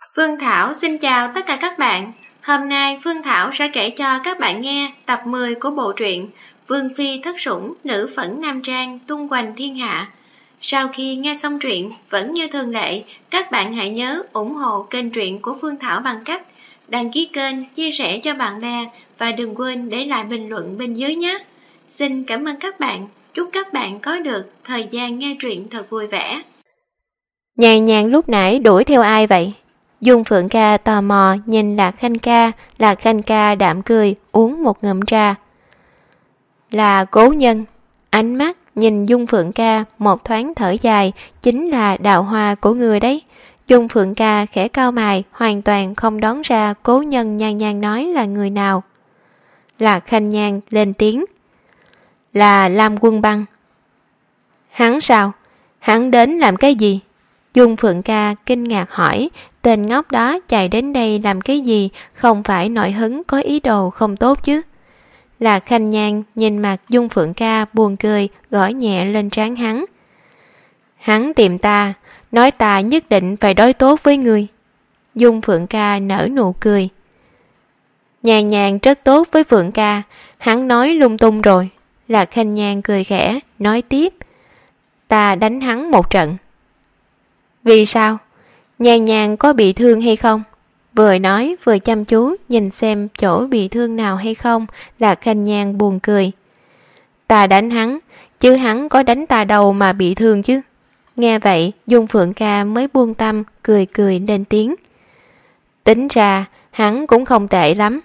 Phương Thảo xin chào tất cả các bạn. Hôm nay Phương Thảo sẽ kể cho các bạn nghe tập 10 của bộ truyện Vương Phi Thất Sủng Nữ Phẫn Nam Trang tung hoành thiên hạ. Sau khi nghe xong truyện, vẫn như thường lệ, các bạn hãy nhớ ủng hộ kênh truyện của Phương Thảo bằng cách đăng ký kênh, chia sẻ cho bạn bè và đừng quên để lại bình luận bên dưới nhé. Xin cảm ơn các bạn. Chúc các bạn có được thời gian nghe truyện thật vui vẻ. Nhàn nhàn lúc nãy đuổi theo ai vậy? Dung Phượng Ca tò mò nhìn Lạc Khanh Ca đạm cười uống một ngụm trà. Là Cố Nhân. Ánh mắt nhìn Dung Phượng Ca một thoáng thở dài, chính là Đào Hoa của người đấy. Dung Phượng Ca khẽ cau mày, hoàn toàn không đoán ra Cố Nhân nhàn nhàn nói là người nào. Lạc Khanh Nhan lên tiếng. Là Lam Quân Băng. Hắn sao? Hắn đến làm cái gì? Dung Phượng Ca kinh ngạc hỏi, tên ngốc đó chạy đến đây làm cái gì, không phải nổi hứng có ý đồ không tốt chứ? Lạc Khanh Nhan nhìn mặt Dung Phượng Ca buồn cười, gõ nhẹ lên trán hắn. Hắn tìm ta, nói ta nhất định phải đối tốt với người. Dung Phượng Ca nở nụ cười. Nhàn nhàn rất tốt với Phượng Ca, hắn nói lung tung rồi. Lạc Khanh Nhan cười khẽ, nói tiếp. Ta đánh hắn một trận. Vì sao? Nhàn nhàn có bị thương hay không? Vừa nói vừa chăm chú nhìn xem chỗ bị thương nào hay không. Lạc Khanh Nhan buồn cười. Ta đánh hắn, chứ hắn có đánh ta đâu mà bị thương chứ. Nghe vậy Dung Phượng Ca mới buông tâm, cười cười lên tiếng. Tính ra hắn cũng không tệ lắm.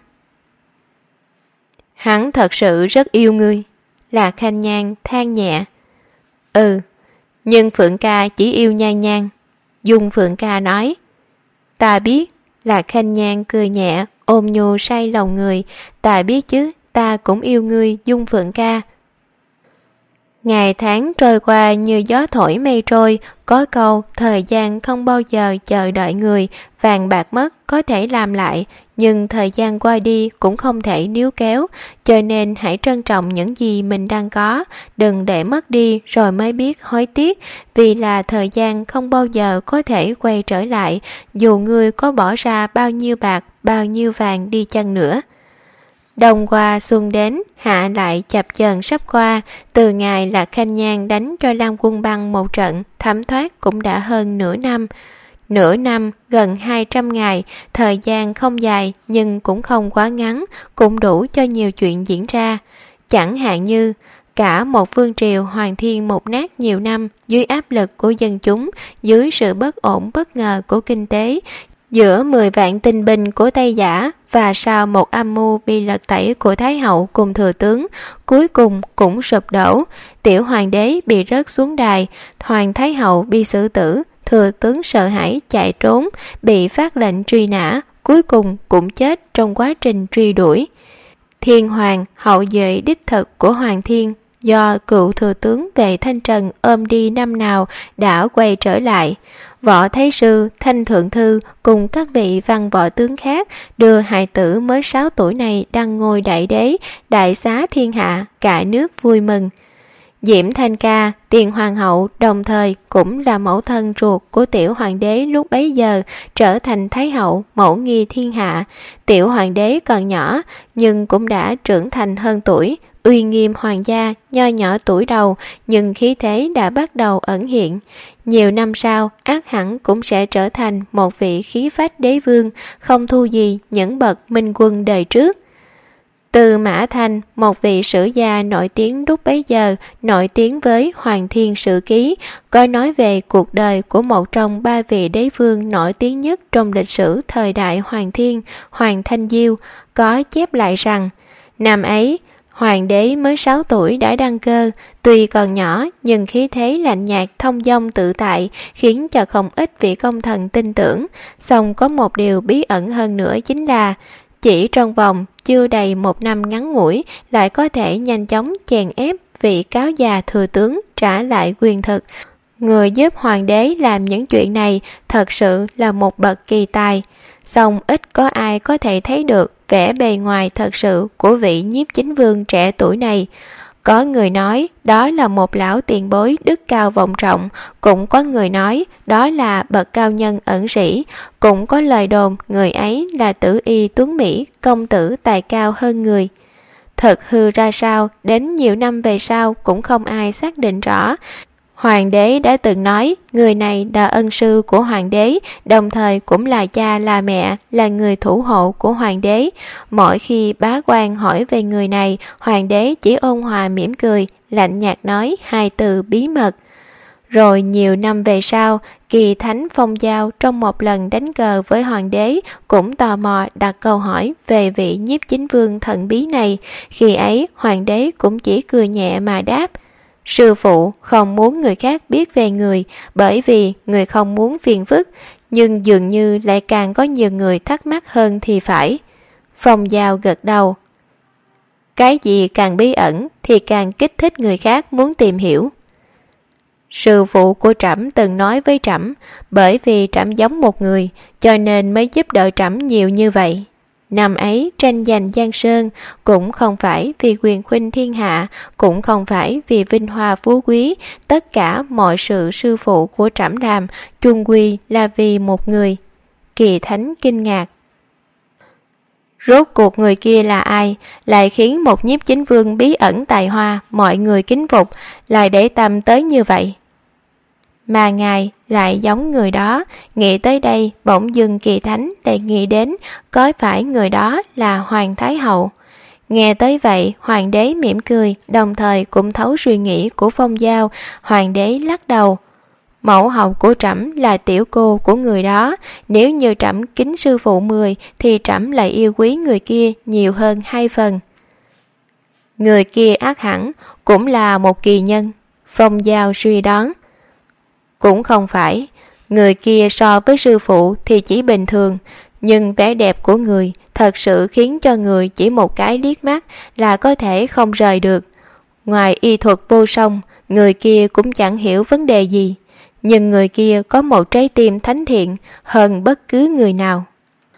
Hắn thật sự rất yêu ngươi. Lạc Khanh Nhan than nhẹ. Ừ, nhưng Phượng Ca chỉ yêu Nhan Nhan. Dung Phượng Ca nói. Ta biết. Lạc Khanh Nhan cười nhẹ, ôm nhu say lòng người. Ta biết chứ, ta cũng yêu ngươi, Dung Phượng Ca. Ngày tháng trôi qua như gió thổi mây trôi, có câu thời gian không bao giờ chờ đợi người, vàng bạc mất có thể làm lại, nhưng thời gian qua đi cũng không thể níu kéo, cho nên hãy trân trọng những gì mình đang có, đừng để mất đi rồi mới biết hối tiếc, vì là thời gian không bao giờ có thể quay trở lại, dù người có bỏ ra bao nhiêu bạc, bao nhiêu vàng đi chăng nữa. Đông qua xuân đến, hạ lại chập chờn sắp qua, từ ngày Lạc Khanh Nhan đánh cho Lam Quân Băng một trận, thấm thoát cũng đã hơn nửa năm. Nửa năm, gần 200 ngày, thời gian không dài nhưng cũng không quá ngắn, cũng đủ cho nhiều chuyện diễn ra. Chẳng hạn như, cả một vương triều hoàn thiên một nát nhiều năm, dưới áp lực của dân chúng, dưới sự bất ổn bất ngờ của kinh tế, giữa 10 vạn tinh binh của Tây Giả và sau một âm mưu bị lật tẩy của Thái hậu cùng thừa tướng, cuối cùng cũng sụp đổ. Tiểu hoàng đế bị rớt xuống đài, hoàng thái hậu bị xử tử, thừa tướng sợ hãi chạy trốn, bị phát lệnh truy nã, cuối cùng cũng chết trong quá trình truy đuổi. Thiên hoàng, hậu duệ đích thực của Hoàng Thiên, do cựu thừa tướng về Thanh Trần ôm đi năm nào đã quay trở lại. Võ Thái Sư, Thanh Thượng Thư cùng các vị văn võ tướng khác đưa hài tử mới 6 tuổi này đăng ngôi đại đế, đại xá thiên hạ, cả nước vui mừng. Diễm Thanh Ca, tiền hoàng hậu, đồng thời cũng là mẫu thân ruột của tiểu hoàng đế lúc bấy giờ, trở thành thái hậu, mẫu nghi thiên hạ. Tiểu hoàng đế còn nhỏ nhưng cũng đã trưởng thành hơn tuổi, uy nghiêm hoàng gia, nho nhỏ tuổi đầu nhưng khí thế đã bắt đầu ẩn hiện. Nhiều năm sau, ắt hẳn cũng sẽ trở thành một vị khí phách đế vương, không thua gì những bậc minh quân đời trước. Từ Mã Thanh, một vị sử gia nổi tiếng lúc bấy giờ, nổi tiếng với Hoàng Thiên Sử Ký, có nói về cuộc đời của một trong 3 vị đế vương nổi tiếng nhất trong lịch sử thời đại Hoàng Thiên, Hoàng Thanh Diêu, có chép lại rằng, năm ấy, Hoàng đế mới 6 tuổi đã đăng cơ, tuy còn nhỏ nhưng khí thế lạnh nhạt thông dong tự tại khiến cho không ít vị công thần tin tưởng. Song có một điều bí ẩn hơn nữa chính là chỉ trong vòng chưa đầy 1 năm ngắn ngủi lại có thể nhanh chóng chèn ép vị cáo già thừa tướng trả lại quyền thực. Người giúp hoàng đế làm những chuyện này thật sự là một bậc kỳ tài. Song ít có ai có thể thấy được vẻ bề ngoài thật sự của vị nhiếp chính vương trẻ tuổi này. Có người nói đó là một lão tiền bối đức cao vọng trọng, cũng có người nói đó là bậc cao nhân ẩn sĩ, cũng có lời đồn người ấy là tử y tuấn Mỹ, công tử tài cao hơn người. Thật hư ra sao, đến nhiều năm về sau cũng không ai xác định rõ. Hoàng đế đã từng nói người này là ân sư của hoàng đế, đồng thời cũng là cha là mẹ, là người thủ hộ của hoàng đế. Mỗi khi bá quan hỏi về người này, hoàng đế chỉ ôn hòa mỉm cười, lạnh nhạt nói hai từ bí mật. Rồi nhiều năm về sau, Kỳ Thánh Phong Giao trong một lần đánh cờ với hoàng đế cũng tò mò đặt câu hỏi về vị nhiếp chính vương thần bí này. Khi ấy hoàng đế cũng chỉ cười nhẹ mà đáp: sư phụ không muốn người khác biết về người, bởi vì người không muốn phiền phức, nhưng dường như lại càng có nhiều người thắc mắc hơn thì phải. Phong Giao gật đầu. Cái gì càng bí ẩn thì càng kích thích người khác muốn tìm hiểu. Sư phụ của trẫm từng nói với trẫm, bởi vì trẫm giống một người, cho nên mới giúp đỡ trẫm nhiều như vậy. Năm ấy tranh giành Giang Sơn, cũng không phải vì quyền khuynh thiên hạ, cũng không phải vì vinh hoa phú quý, tất cả mọi sự sư phụ của trẫm làm, chung quy là vì một người. Kỳ Thánh kinh ngạc. Rốt cuộc người kia là ai, lại khiến một nhiếp chính vương bí ẩn tài hoa, mọi người kính phục, lại để tâm tới như vậy? Mà ngài lại giống người đó. Nghĩ tới đây, bỗng dưng Kỳ Thánh lại nghĩ đến có phải người đó là Hoàng Thái Hậu. Nghe tới vậy, hoàng đế mỉm cười, đồng thời cũng thấu suy nghĩ của Phong Giao. Hoàng đế lắc đầu. Mẫu hậu của trẫm là tiểu cô của người đó, nếu như trẫm kính sư phụ 10 thì trẫm lại yêu quý người kia nhiều hơn 2 phần. Người kia ác hẳn cũng là một kỳ nhân, Phong Giao suy đoán. Cũng không phải, người kia so với sư phụ thì chỉ bình thường, nhưng vẻ đẹp của người thật sự khiến cho người chỉ một cái liếc mắt là có thể không rời được. Ngoài y thuật vô song, người kia cũng chẳng hiểu vấn đề gì, nhưng người kia có một trái tim thánh thiện hơn bất cứ người nào.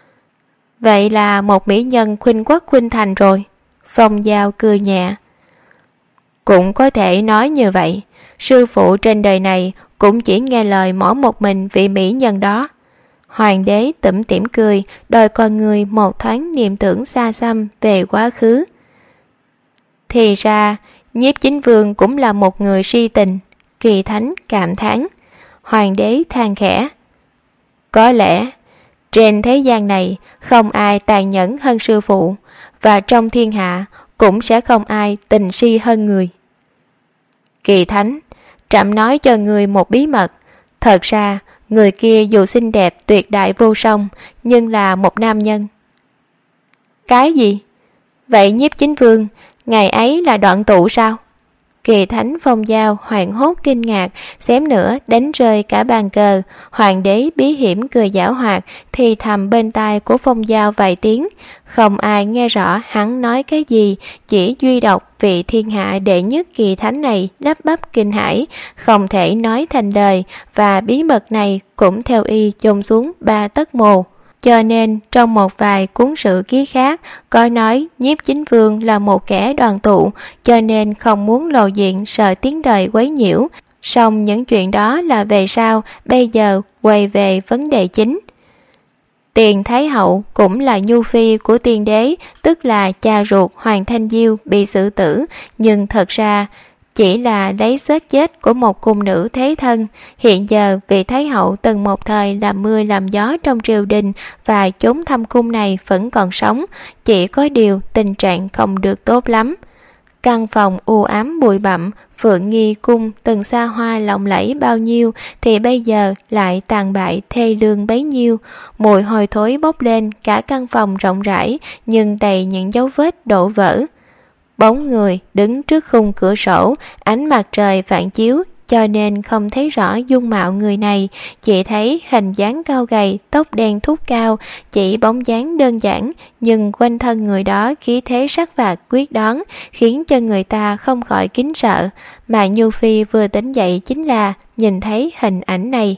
Vậy là một mỹ nhân khuynh quốc khuynh thành rồi. Phong Giao cười nhẹ. Cũng có thể nói như vậy, sư phụ trên đời này cũng chỉ nghe lời mỗi một mình vị mỹ nhân đó. Hoàng đế tủm tỉm cười, đôi con người một thoáng niềm tưởng xa xăm về quá khứ. Thì ra, nhiếp chính vương cũng là một người si tình. Kỳ Thánh cảm thán. Hoàng đế than khẽ. Có lẽ, trên thế gian này không ai tàn nhẫn hơn sư phụ, và trong thiên hạ cũng sẽ không ai tình si hơn người. Kỳ Thánh, trẫm nói cho người một bí mật. Thật ra, người kia dù xinh đẹp tuyệt đại vô song, nhưng là một nam nhân. Cái gì? Vậy nhiếp chính vương, ngày ấy là đoạn tụ sao? Kỳ Thánh Phong Giao hoảng hốt kinh ngạc, xém nữa đánh rơi cả bàn cờ. Hoàng đế bí hiểm cười giảo hoạt, thì thầm bên tai của Phong Giao vài tiếng. Không ai nghe rõ hắn nói cái gì, chỉ duy độc vị thiên hạ đệ nhất Kỳ Thánh này lắp bắp kinh hãi, không thể nói thành lời, và bí mật này cũng theo y chôn xuống 3 tấc mồ. Cho nên trong một vài cuốn sử ký khác có nói nhiếp chính vương là một kẻ đoàn tụ, cho nên không muốn lộ diện sợ tiếng đời quấy nhiễu. Song những chuyện đó là về sau, bây giờ quay về vấn đề chính. Tiền Thái Hậu cũng là nhu phi của tiên đế, tức là cha ruột Hoàng Thanh Diêu bị xử tử, nhưng thật ra chỉ là lấy xác chết của một cung nữ thế thân. Hiện giờ vị Thái Hậu từng một thời làm mưa làm gió trong triều đình và chốn thâm cung này vẫn còn sống, chỉ có điều tình trạng không được tốt lắm. Căn phòng u ám bụi bặm, Phượng Nghi cung từng xa hoa lộng lẫy bao nhiêu thì bây giờ lại tàn bại thê lương bấy nhiêu. Mùi hôi thối bốc lên cả căn phòng rộng rãi, nhưng đầy những dấu vết đổ vỡ. Bóng người đứng trước khung cửa sổ, ánh mặt trời phản chiếu, cho nên không thấy rõ dung mạo người này, chỉ thấy hình dáng cao gầy, tóc đen thúc cao, chỉ bóng dáng đơn giản, nhưng quanh thân người đó khí thế sắc phạt quyết đoán, khiến cho người ta không khỏi kính sợ. Mà Nhu Phi vừa tỉnh dậy chính là nhìn thấy hình ảnh này.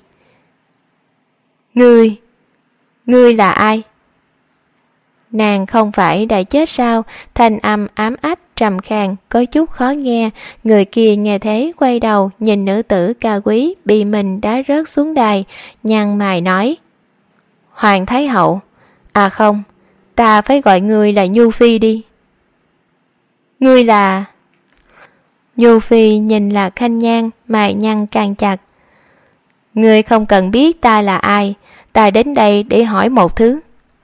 Ngươi là ai? Nàng không phải đã chết sao? Thanh âm ám ách trầm khàn, có chút khó nghe. Người kia nghe thế quay đầu nhìn nữ tử cao quý bị mình đá rớt xuống đài, nhăn mày nói: Hoàng Thái Hậu, à không, ta phải gọi ngươi là Nhu Phi đi. Ngươi là... Nhu Phi nhìn Lạc Khanh Nhan, mày nhăn càng chặt. Ngươi không cần biết ta là ai, ta đến đây để hỏi một thứ.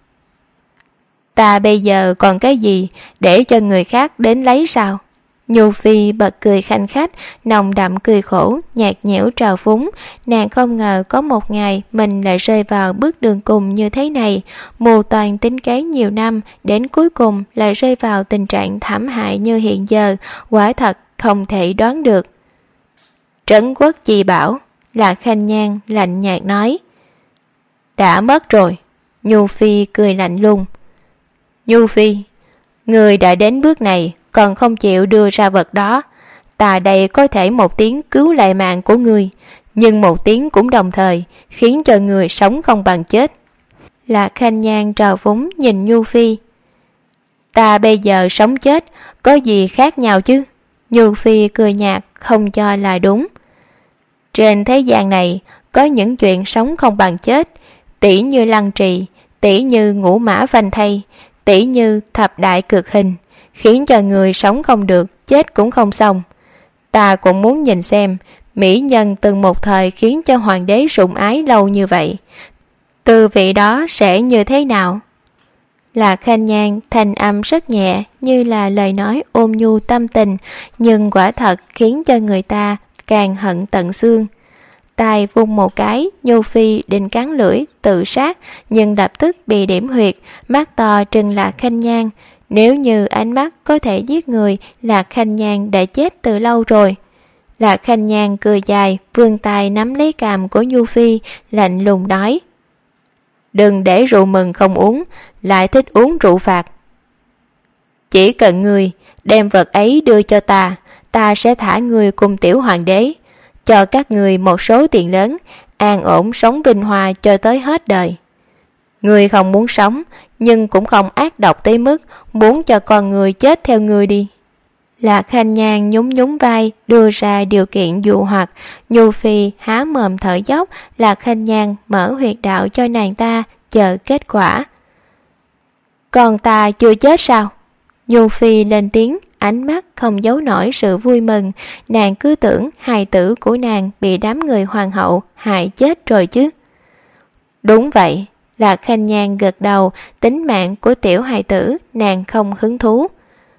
Ta bây giờ còn cái gì để cho người khác đến lấy sao? Nhu Phi bật cười khanh khách, nồng đậm cười khổ, nhạt nhẽo trào phúng. Nàng không ngờ có một ngày mình lại rơi vào bước đường cùng như thế này, mù toàn tính kế nhiều năm, đến cuối cùng lại rơi vào tình trạng thảm hại như hiện giờ, quả thật không thể đoán được. Trấn Quốc Chi bảo, Lạc Khanh Nhan lạnh nhạt nói. Đã mất rồi. Nhu Phi cười lạnh lùng. Nhu Phi, người đã đến bước này còn không chịu đưa ra vật đó, ta đây có thể một tiếng cứu lại mạng của người, nhưng một tiếng cũng đồng thời khiến cho người sống không bằng chết. Lạc Khanh Nhan trào phúng nhìn Nhu Phi. Ta bây giờ sống chết có gì khác nhau chứ? Nhu Phi cười nhạt không cho là đúng. Trên thế gian này có những chuyện sống không bằng chết, tỷ như lăng trì, tỷ như ngũ mã phanh thây, tỷ như thập đại cực hình, khiến cho người sống không được, chết cũng không xong. Ta cũng muốn nhìn xem mỹ nhân từng một thời khiến cho hoàng đế sủng ái lâu như vậy, tư vị đó sẽ như thế nào? Lạc Khanh Nhan thanh âm rất nhẹ, như là lời nói ôn nhu tâm tình, nhưng quả thật khiến cho người ta càng hận tận xương. Tài vung một cái, Nhu Phi định cắn lưỡi tự sát, nhưng lập tức bị điểm huyệt, mắt to trừng Lạc Khanh Nhan. Nếu như ánh mắt có thể giết người, Lạc Khanh Nhan đã chết từ lâu rồi. Lạc Khanh Nhan cười dài, vươn tay nắm lấy cằm của Nhu Phi, lạnh lùng nói. Đừng để rượu mừng không uống, lại thích uống rượu phạt. Chỉ cần người đem vật ấy đưa cho ta, ta sẽ thả người cùng tiểu hoàng đế, cho các người một số tiền lớn, an ổn sống vinh hoa cho tới hết đời. Người không muốn sống, nhưng cũng không ác độc tới mức muốn cho con người chết theo người đi. Lạc Khanh Nhan nhún nhún vai, đưa ra điều kiện dụ hoặc. Nhu Phi há mồm thở dốc, Lạc Khanh Nhan mở huyệt đạo cho nàng ta, chờ kết quả. Còn ta chưa chết sao? Nhu Phi lên tiếng, ánh mắt không giấu nổi sự vui mừng. Nàng cứ tưởng hài tử của nàng bị đám người hoàng hậu hại chết rồi chứ. Đúng vậy. Lạc Khanh Nhan gật đầu, tính mạng của tiểu hài tử nàng không hứng thú.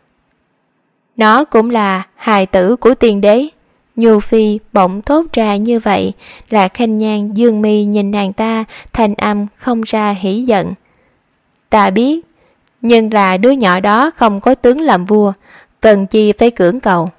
Nó cũng là hài tử của tiên đế. Nhu Phi bỗng thốt ra như vậy. Lạc Khanh Nhan dương mi nhìn nàng ta, thanh âm không ra hỉ giận. Ta biết, nhưng là đứa nhỏ đó không có tướng làm vua, cần chi phải cưỡng cầu.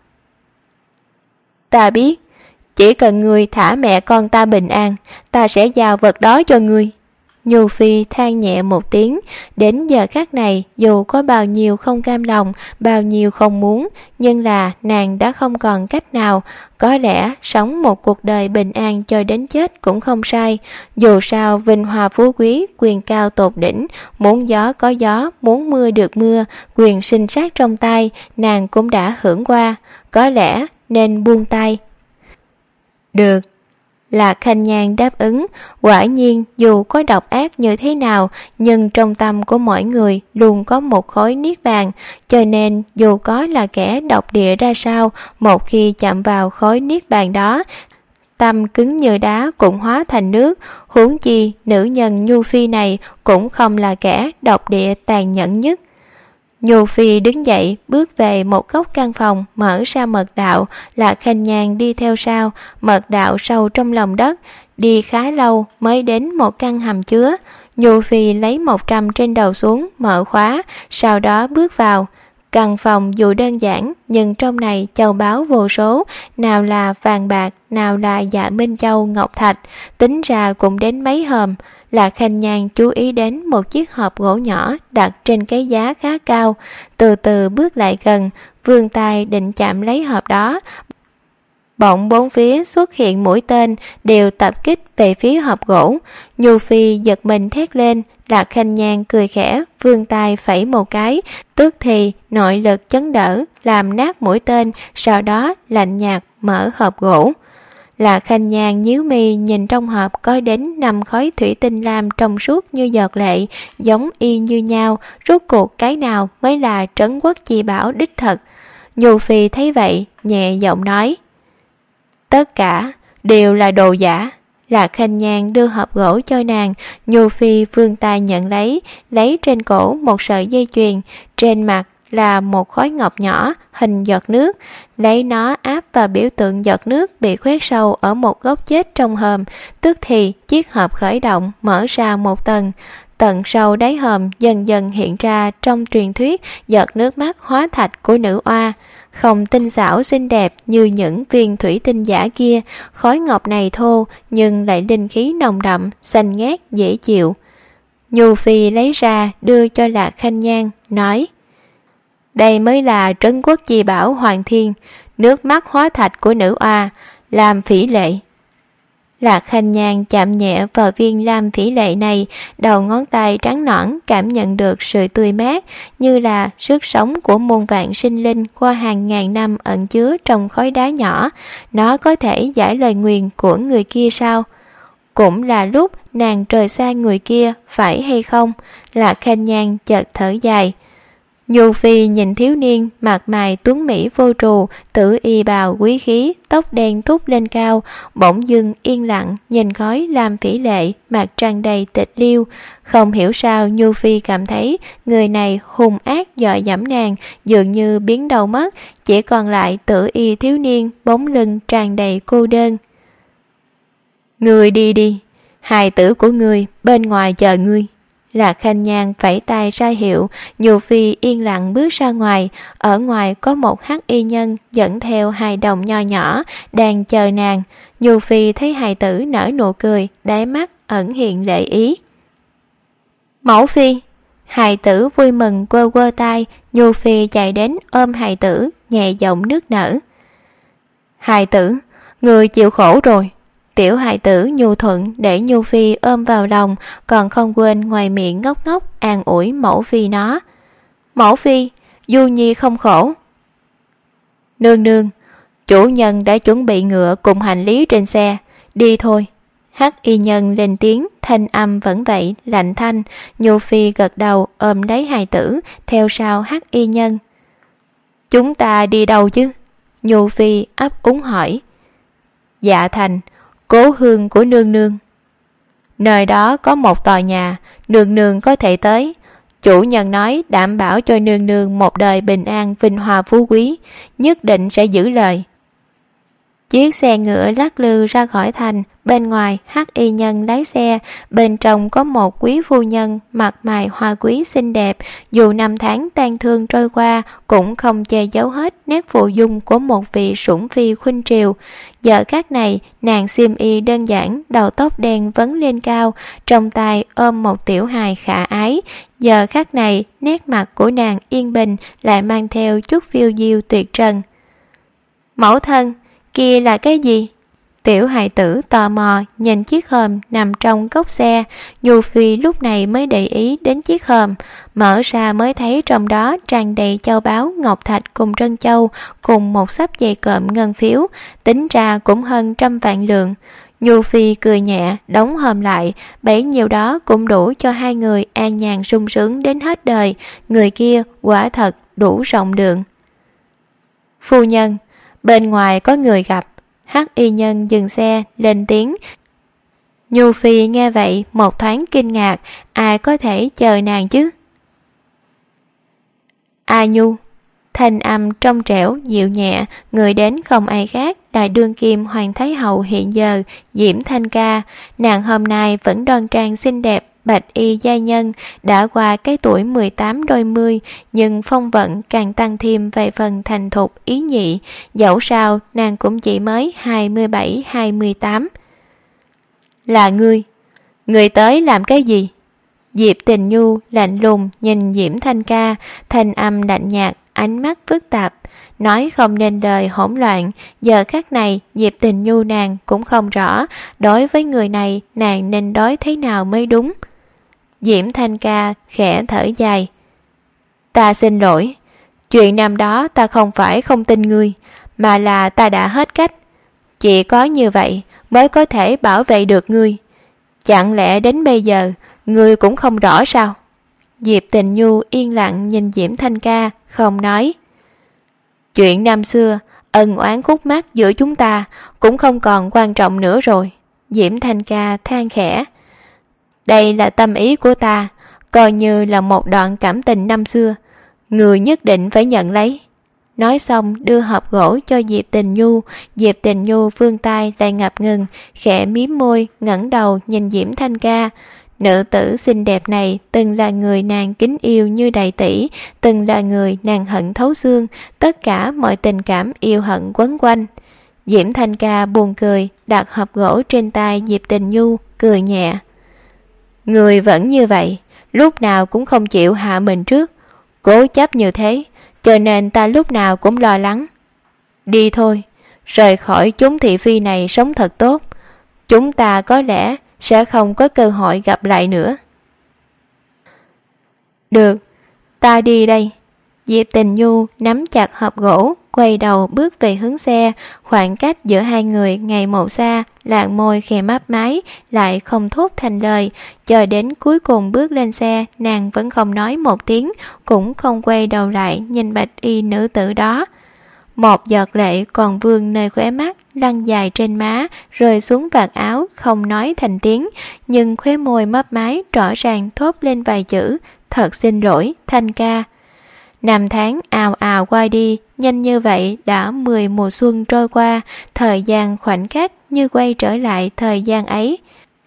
Ta biết, chỉ cần ngươi thả mẹ con ta bình an, ta sẽ giao vật đó cho ngươi. Nhu Phi than nhẹ một tiếng, đến giờ khắc này dù có bao nhiêu không cam lòng, bao nhiêu không muốn, nhưng là nàng đã không còn cách nào. Có lẽ sống một cuộc đời bình an cho đến chết cũng không sai. Dù sao vinh hoa phú quý, quyền cao tột đỉnh, muốn gió có gió, muốn mưa được mưa, quyền sinh sát trong tay, nàng cũng đã hưởng qua. Có lẽ nên buông tay. Được. Lạc Khanh Nhan đáp ứng. Quả nhiên dù có độc ác như thế nào, nhưng trong tâm của mỗi người luôn có một khối niết bàn, cho nên dù có là kẻ độc địa ra sao, một khi chạm vào khối niết bàn đó, tâm cứng như đá cũng hóa thành nước. Huống chi nữ nhân Nhu Phi này cũng không là kẻ độc địa tàn nhẫn nhất. Nhu Phi đứng dậy, bước về một góc căn phòng, mở ra mật đạo. Lạc Khanh Nhan đi theo sau. Mật đạo sâu trong lòng đất, đi khá lâu mới đến một căn hầm chứa. Nhu Phi lấy 100 trên đầu xuống, mở khóa, sau đó bước vào. Căn phòng dù đơn giản, nhưng trong này châu báu vô số, nào là vàng bạc, nào là dạ minh châu ngọc thạch, tính ra cũng đến mấy hòm. Lạc Khanh Nhan chú ý đến một chiếc hộp gỗ nhỏ đặt trên cái giá khá cao, từ từ bước lại gần, vươn tay định chạm lấy hộp đó. bỗng bốn phía xuất hiện mũi tên đều tập kích về phía hộp gỗ. Nhu Phi giật mình thét lên, Lạc Khanh Nhan cười khẽ, vươn tay phẩy một cái, tức thì nội lực chấn đỡ, làm nát mũi tên, sau đó lạnh nhạt mở hộp gỗ. Lạc Khanh Nhan nhíu mi nhìn trong hộp có đến 5 khối thủy tinh lam trong suốt như giọt lệ, giống y như nhau, rốt cuộc cái nào mới là Trấn Quốc Chi Bảo đích thực. Nhu Phi thấy vậy, nhẹ giọng nói: tất cả đều là đồ giả. Lạc Khanh Nhan đưa hộp gỗ cho nàng, Nhu Phi vươn tay nhận lấy trên cổ một sợi dây chuyền, trên mặt là một khối ngọc nhỏ hình giọt nước, lấy nó áp vào biểu tượng giọt nước bị khoét sâu ở một góc chết trong hòm, tức thì chiếc hộp khởi động mở ra một tầng. Tận sâu đáy hòm dần dần hiện ra trong truyền thuyết giọt nước mắt hóa thạch của nữ oa, không tinh xảo xinh đẹp như những viên thủy tinh giả kia. Khối ngọc này thô nhưng lại linh khí nồng đậm, xanh ngát dễ chịu. Nhu Phi lấy ra đưa cho Lạc Khanh Nhan, nói: đây mới là Trấn Quốc Chi Bảo Hoàng Thiên, nước mắt hóa thạch của nữ oa, làm phỉ lệ. Lạc Khanh Nhan chạm nhẹ vào viên lam phỉ lệ này, đầu ngón tay trắng nõn cảm nhận được sự tươi mát, như là sức sống của muôn vạn sinh linh qua hàng ngàn năm ẩn chứa trong khối đá nhỏ. Nó có thể giải lời nguyền của người kia sao? Cũng là lúc nàng rời xa người kia, phải hay không? Lạc Khanh Nhan chợt thở dài. Nhu Phi nhìn thiếu niên mặt mày tuấn mỹ vô trù, tử y bào quý khí, tóc đen thúc lên cao, bỗng dưng yên lặng nhìn khói lam phỉ lệ, mặt tràn đầy tịch liêu. Không hiểu sao Nhu Phi cảm thấy người này hung ác dọa dẫm nàng, dường như biến đầu mất, chỉ còn lại tử y thiếu niên bóng lưng tràn đầy cô đơn. Người đi đi, hài tử của người bên ngoài chờ ngươi. Lạc Khanh Nhan vẫy tay ra hiệu, Nhu Phi yên lặng bước ra ngoài. Ở ngoài có một hắc y nhân dẫn theo hài đồng nho nhỏ đang chờ nàng. Nhu Phi thấy hài tử nở nụ cười, đáy mắt ẩn hiện lệ ý. Mẫu phi! Hài tử vui mừng quơ quơ tay. Nhu Phi chạy đến ôm hài tử, nhẹ giọng nức nở. Hài tử, người chịu khổ rồi. Tiểu hài tử nhu thuận để Nhu Phi ôm vào lòng, còn không quên ngoài miệng ngốc ngốc an ủi mẫu phi nó. Mẫu phi, Du Nhi không khổ. Nương nương, chủ nhân đã chuẩn bị ngựa cùng hành lý trên xe, đi thôi. Hắc y nhân lên tiếng, thanh âm vẫn vậy lạnh thanh. Nhu Phi gật đầu ôm lấy hài tử, theo sau hắc y nhân. Chúng ta đi đâu chứ? Nhu Phi ấp úng hỏi. Dạ Thành, cố hương của nương nương. Nơi đó có một tòa nhà, nương nương có thể tới. Chủ nhân nói đảm bảo cho nương nương một đời bình an vinh hoa phú quý, nhất định sẽ giữ lời. Chiếc xe ngựa lắc lư ra khỏi thành, bên ngoài hắc y nhân lái xe, bên trong có một quý phu nhân mặt mày hoa quý xinh đẹp, dù năm tháng tang thương trôi qua cũng không che giấu hết nét phụ dung của một vị sủng phi khuynh triều. Giờ khắc này nàng xiêm y đơn giản, đầu tóc đen vấn lên cao, trong tay ôm một tiểu hài khả ái. Giờ khắc này nét mặt của nàng yên bình, lại mang theo chút phiêu diêu tuyệt trần. Mẫu thân, kia là cái gì? Tiểu hài tử tò mò nhìn chiếc hòm nằm trong cốc xe. Nhu Phi lúc này mới để ý đến chiếc hòm, mở ra mới thấy trong đó tràn đầy châu báu, ngọc thạch cùng trân châu, cùng một xấp dày cộm ngân phiếu, tính ra cũng hơn 100 vạn lượng. Nhu Phi cười nhẹ đóng hòm lại, bấy nhiêu đó cũng đủ cho hai người an nhàn sung sướng đến hết đời. Người kia quả thật đủ rộng lượng. Phu nhân, bên ngoài có người gặp. Hắc y nhân dừng xe lên tiếng. Nhu Phi nghe vậy một thoáng kinh ngạc, ai có thể chờ nàng chứ? A Nhu, thanh âm trong trẻo dịu nhẹ, người đến không ai khác là đương kim hoàng thái hậu hiện giờ, Diễm Thanh Ca. Nàng hôm nay vẫn đoan trang xinh đẹp, bạch y gia nhân, đã qua cái tuổi 18 đôi mươi, nhưng phong vận càng tăng thêm vài phần thành thục ý nhị, dẫu sao nàng cũng chỉ mới 27-28. Là ngươi tới làm cái gì? Diệp Tình Nhu lạnh lùng nhìn Diễm Thanh Ca, thanh âm lạnh nhạt ánh mắt phức tạp, nói không nên lời, hỗn loạn. Giờ khắc này Diệp Tình Nhu nàng cũng không rõ đối với người này nàng nên đối thế nào mới đúng. Diễm Thanh Ca khẽ thở dài. Ta xin lỗi, chuyện năm đó ta không phải không tin ngươi, mà là ta đã hết cách. Chỉ có như vậy mới có thể bảo vệ được ngươi. Chẳng lẽ đến bây giờ ngươi cũng không rõ sao? Diệp Tình Nhu yên lặng nhìn Diễm Thanh Ca, không nói. Chuyện năm xưa, ân oán khúc mắc giữa chúng ta cũng không còn quan trọng nữa rồi. Diễm Thanh Ca than khẽ. Đây là tâm ý của ta, coi như là một đoạn cảm tình năm xưa, người nhất định phải nhận lấy. Nói xong đưa hộp gỗ cho Diệp Tình Nhu. Diệp Tình Nhu vươn tay lại ngập ngừng, khẽ mím môi, ngẩng đầu nhìn Diễm Thanh Ca. Nữ tử xinh đẹp này từng là người nàng kính yêu như đại tỷ, từng là người nàng hận thấu xương, tất cả mọi tình cảm yêu hận quấn quanh. Diễm Thanh Ca buồn cười, đặt hộp gỗ trên tay Diệp Tình Nhu, cười nhẹ. Người vẫn như vậy, lúc nào cũng không chịu hạ mình trước, cố chấp như thế, cho nên ta lúc nào cũng lo lắng. Đi thôi, rời khỏi chốn thị phi này sống thật tốt, chúng ta có lẽ sẽ không có cơ hội gặp lại nữa. Được, ta đi đây. Diệp Tình Nhu nắm chặt hộp gỗ, quay đầu bước về hướng xe. Khoảng cách giữa hai người ngày một xa, làn môi khẽ mấp máy, lại không thốt thành lời. Chờ đến cuối cùng bước lên xe, nàng vẫn không nói một tiếng, cũng không quay đầu lại nhìn bạch y nữ tử đó. Một giọt lệ còn vương nơi khóe mắt, lăn dài trên má, rơi xuống vạt áo, không nói thành tiếng, nhưng khóe môi mấp máy rõ ràng thốt lên vài chữ: thật xin lỗi, Thanh Ca. Năm tháng ào ào qua đi, nhanh như vậy đã 10 mùa xuân trôi qua, thời gian khoảnh khắc như quay trở lại thời gian ấy.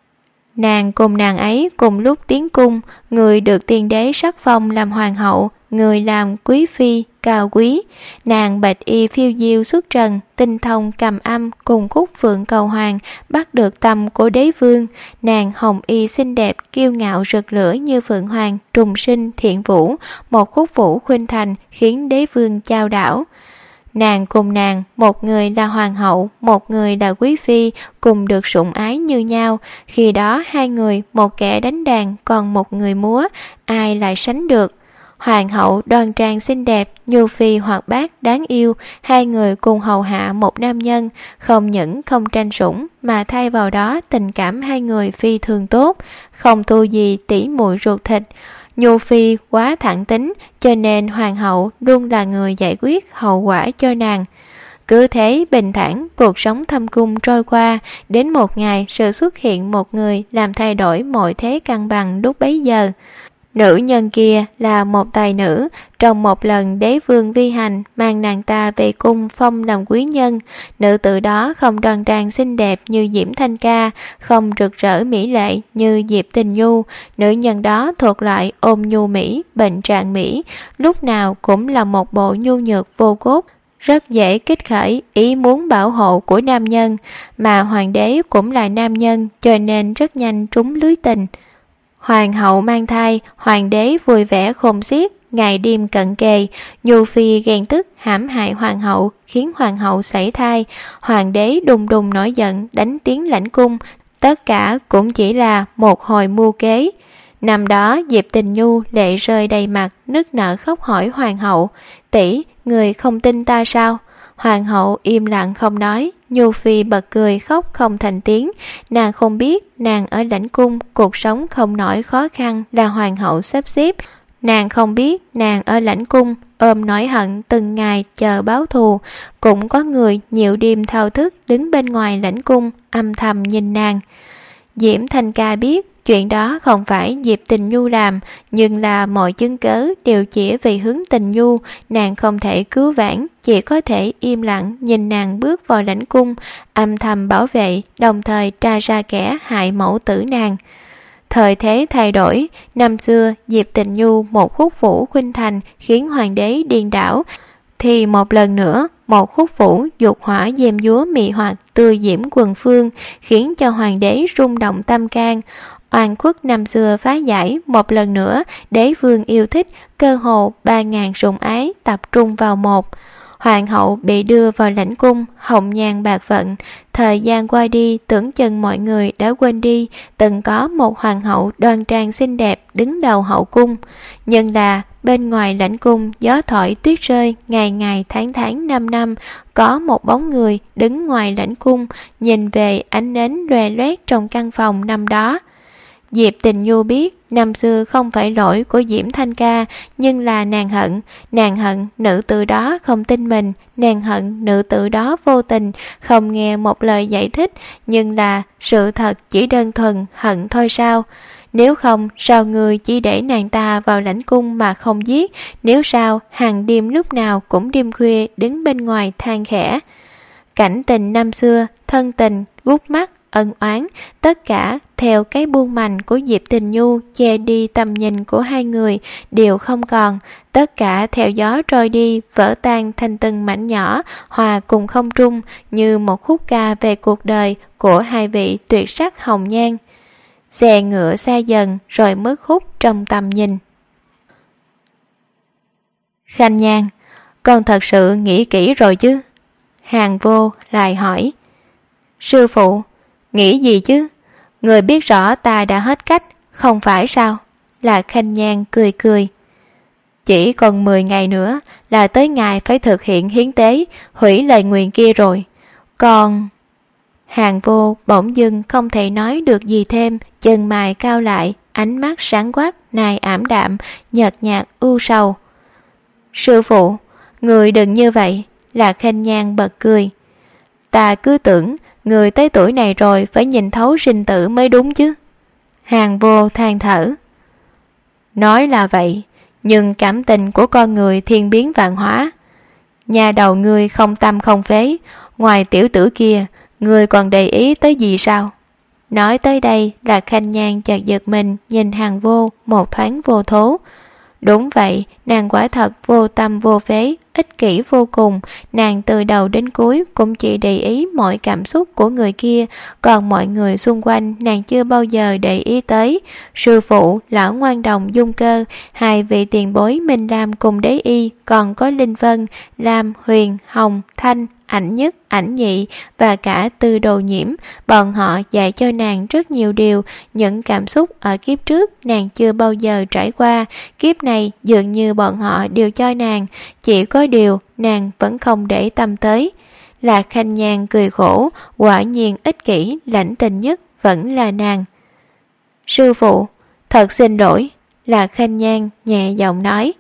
Nàng cùng nàng ấy cùng lúc tiến cung, người được tiên đế sắc phong làm hoàng hậu, người làm quý phi cao quý. Nàng bạch y phiêu diêu xuất trần, tinh thông cầm âm cùng khúc phượng cầu hoàng, bắt được tâm của đế vương. Nàng hồng y xinh đẹp, kiêu ngạo rực lửa như phượng hoàng, trùng sinh thiện vũ, một khúc vũ khuynh thành khiến đế vương chao đảo. Nàng cùng nàng, một người là hoàng hậu, một người là quý phi, cùng được sủng ái như nhau. Khi đó hai người, một kẻ đánh đàn, còn một người múa, ai lại sánh được. Hoàng hậu đoan trang xinh đẹp, nhu phi hoạt bát đáng yêu, hai người cùng hầu hạ một nam nhân, không những không tranh sủng mà thay vào đó tình cảm hai người phi thường tốt, không thua gì tỉ muội ruột thịt. Nhu phi quá thẳng tính, cho nên hoàng hậu luôn là người giải quyết hậu quả cho nàng. Cứ thế bình thản cuộc sống thâm cung trôi qua, đến một ngày sự xuất hiện một người làm thay đổi mọi thế cân bằng lúc bấy giờ. Nữ nhân kia là một tài nữ, trong một lần đế vương vi hành mang nàng ta về cung phong làm quý nhân. Nữ tử đó không đoan trang xinh đẹp như Diễm Thanh Ca, không rực rỡ mỹ lệ như Diệp Tình Nhu. Nữ nhân đó thuộc loại ôn nhu mỹ, bệnh trạng mỹ, lúc nào cũng là một bộ nhu nhược vô cốt, rất dễ kích khởi ý muốn bảo hộ của nam nhân, mà hoàng đế cũng là nam nhân cho nên rất nhanh trúng lưới tình. Hoàng hậu mang thai, hoàng đế vui vẻ khôn xiết, ngày đêm cận kề. Nhu phi ghen tức hãm hại hoàng hậu, khiến hoàng hậu sảy thai. Hoàng đế đùng đùng nổi giận đánh tiếng lãnh cung, tất cả cũng chỉ là một hồi mưu kế. Năm đó Diệp Tình Nhu lệ rơi đầy mặt, nức nở khóc hỏi hoàng hậu: tỷ, người không tin ta sao? Hoàng hậu im lặng không nói. Nhu phi bật cười khóc không thành tiếng. Nàng không biết nàng ở lãnh cung cuộc sống không nổi khó khăn là hoàng hậu sắp xếp. Nàng không biết nàng ở lãnh cung ôm nỗi hận từng ngày chờ báo thù. Cũng có người nhiều đêm thao thức đứng bên ngoài lãnh cung âm thầm nhìn nàng. Diễm Thanh Ca biết chuyện đó không phải Diệp Tình Nhu làm, nhưng là mọi chứng cớ đều chỉ về hướng Tình Nhu. Nàng không thể cứu vãn, chỉ có thể im lặng nhìn nàng bước vào lãnh cung, âm thầm bảo vệ, đồng thời tra ra kẻ hại mẫu tử nàng. Thời thế thay đổi, năm xưa Diệp Tình Nhu một khúc vũ khuynh thành khiến hoàng đế điên đảo, thì một lần nữa một khúc vũ dục hỏa diêm dúa mị hoặc tươi diễm quần phương khiến cho hoàng đế rung động tâm can. oan khuất năm xưa phá giải một lần nữa. Đế vương yêu thích, cơ hồ 3.000 sủng ái tập trung vào một. Hoàng hậu bị đưa vào lãnh cung, hồng nhan bạc phận. Thời gian qua đi, tưởng chừng mọi người đã quên đi từng có một hoàng hậu đoan trang xinh đẹp đứng đầu hậu cung. Nhưng là bên ngoài lãnh cung, gió thổi tuyết rơi, ngày ngày tháng tháng năm năm, có một bóng người đứng ngoài lãnh cung, nhìn về ánh nến loè loét trong căn phòng năm đó. Diệp Tình Nhu biết năm xưa không phải lỗi của Diễm Thanh Ca, nhưng là nàng hận nữ tử đó không tin mình, nàng hận nữ tử đó vô tình, không nghe một lời giải thích, nhưng là sự thật chỉ đơn thuần hận thôi sao? Nếu không, sao ngươi chỉ để nàng ta vào lãnh cung mà không giết? Nếu sao, hàng đêm lúc nào cũng đêm khuya đứng bên ngoài than khẽ. Cảnh tình năm xưa, thân tình, gút mắt, ân oán, tất cả theo cái buông mành của Diệp Tình Nhu che đi tầm nhìn của hai người đều không còn, tất cả theo gió trôi đi, vỡ tan thành từng mảnh nhỏ, hòa cùng không trung như một khúc ca về cuộc đời của hai vị tuyệt sắc hồng nhan. Xe ngựa xa dần rồi mất hút trong tầm nhìn. Khanh Nhan, con thật sự nghĩ kỹ rồi chứ? Hàng Vô lại hỏi. Sư phụ, nghĩ gì chứ? Người biết rõ ta đã hết cách, không phải sao? Là Khanh Nhan cười cười. Chỉ còn 10 ngày nữa là tới ngày phải thực hiện hiến tế, hủy lời nguyền kia rồi. Còn... Hàng Vô bỗng dưng không thể nói được gì thêm, chân mày cao lại, ánh mắt sáng quắc, nai ảm đạm, nhợt nhạt ưu sầu. Sư phụ, người đừng như vậy. Là Khanh Nhan bật cười. Ta cứ tưởng người tới tuổi này rồi phải nhìn thấu sinh tử mới đúng chứ. Hàng Vô than thở. Nói là vậy, nhưng cảm tình của con người thiên biến vạn hóa. Nhà đầu ngươi không tâm không phế, ngoài tiểu tử kia, ngươi còn để ý tới gì sao? Nói tới đây là Khanh Nhan chợt giật mình, nhìn Hàng Vô một thoáng vô thố. Đúng vậy, nàng quả thật vô tâm vô phế, ích kỷ vô cùng. Nàng từ đầu đến cuối cũng chỉ để ý mọi cảm xúc của người kia, còn mọi người xung quanh nàng chưa bao giờ để ý tới. Sư phụ, lão Ngoan Đồng, Dung Cơ, hai vị tiền bối Minh Lam cùng Đế Y, còn có Linh Vân, Lam, Huyền, Hồng, Thanh, Ảnh Nhất, Ảnh Nhị và cả Tư Đồ Nhiễm, bọn họ dạy cho nàng rất nhiều điều. Những cảm xúc ở kiếp trước nàng chưa bao giờ trải qua, kiếp này dường như bọn họ đều cho nàng, chỉ có điều nàng vẫn không để tâm tới. Là Khanh Nhan cười khổ, quả nhiên ích kỷ lãnh tình nhất vẫn là nàng. Sư phụ, thật xin lỗi. Là Khanh Nhan nhẹ giọng nói.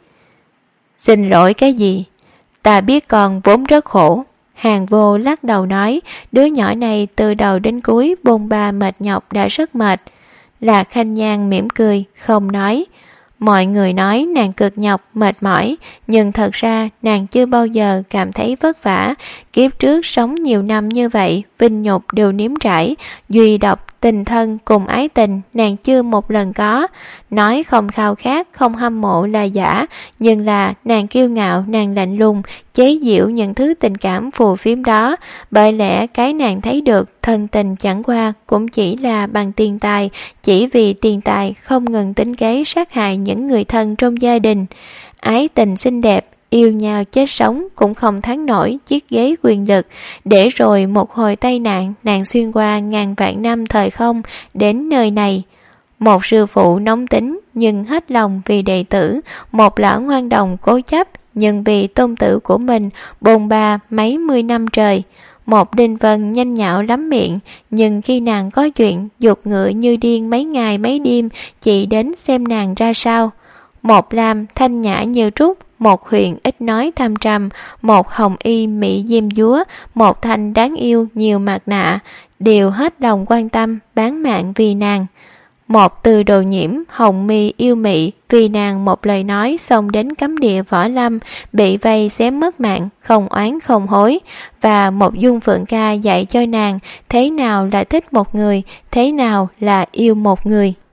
Xin lỗi cái gì? Ta biết con vốn rất khổ. Hàng Vô lắc đầu nói, đứa nhỏ này từ đầu đến cuối bôn ba mệt nhọc đã rất mệt. Là Khanh Nhan mỉm cười, không nói. Mọi người nói nàng cực nhọc, mệt mỏi, nhưng thật ra nàng chưa bao giờ cảm thấy vất vả. Kiếp trước sống nhiều năm như vậy, vinh nhục đều nếm trải, duy độc tình thân cùng ái tình nàng chưa một lần có. Nói không khao khát, không hâm mộ là giả, nhưng là nàng kiêu ngạo, nàng lạnh lùng, chế giễu những thứ tình cảm phù phiếm đó. Bởi lẽ cái nàng thấy được thân tình chẳng qua cũng chỉ là bằng tiền tài, chỉ vì tiền tài không ngừng tính kế sát hại những người thân trong gia đình. Ái tình xinh đẹp, yêu nhau chết sống cũng không thắng nổi chiếc ghế quyền lực. Để rồi một hồi tai nạn, nàng xuyên qua ngàn vạn năm thời không đến nơi này. Một sư phụ nóng tính nhưng hết lòng vì đệ tử, một lão Ngoan Đồng cố chấp nhưng vì tôn tử của mình bôn ba mấy mươi năm trời. Một Đinh Vân nhanh nhạo lắm miệng, nhưng khi nàng có chuyện giục ngựa như điên mấy ngày mấy đêm chỉ đến xem nàng ra sao. Một Lam thanh nhã như trúc, một Huyền ít nói thâm trầm, một Hồng Y mỹ diêm dúa, một Thanh đáng yêu nhiều mặt nạ, đều hết lòng quan tâm bán mạng vì nàng. Một Tư Đồ Nhiễm hồng mi yêu mị, vì nàng một lời nói xông đến cấm địa võ lâm, bị vây xém mất mạng, không oán không hối. Và một Dung Phượng Ca dạy cho nàng thế nào là thích một người, thế nào là yêu một người.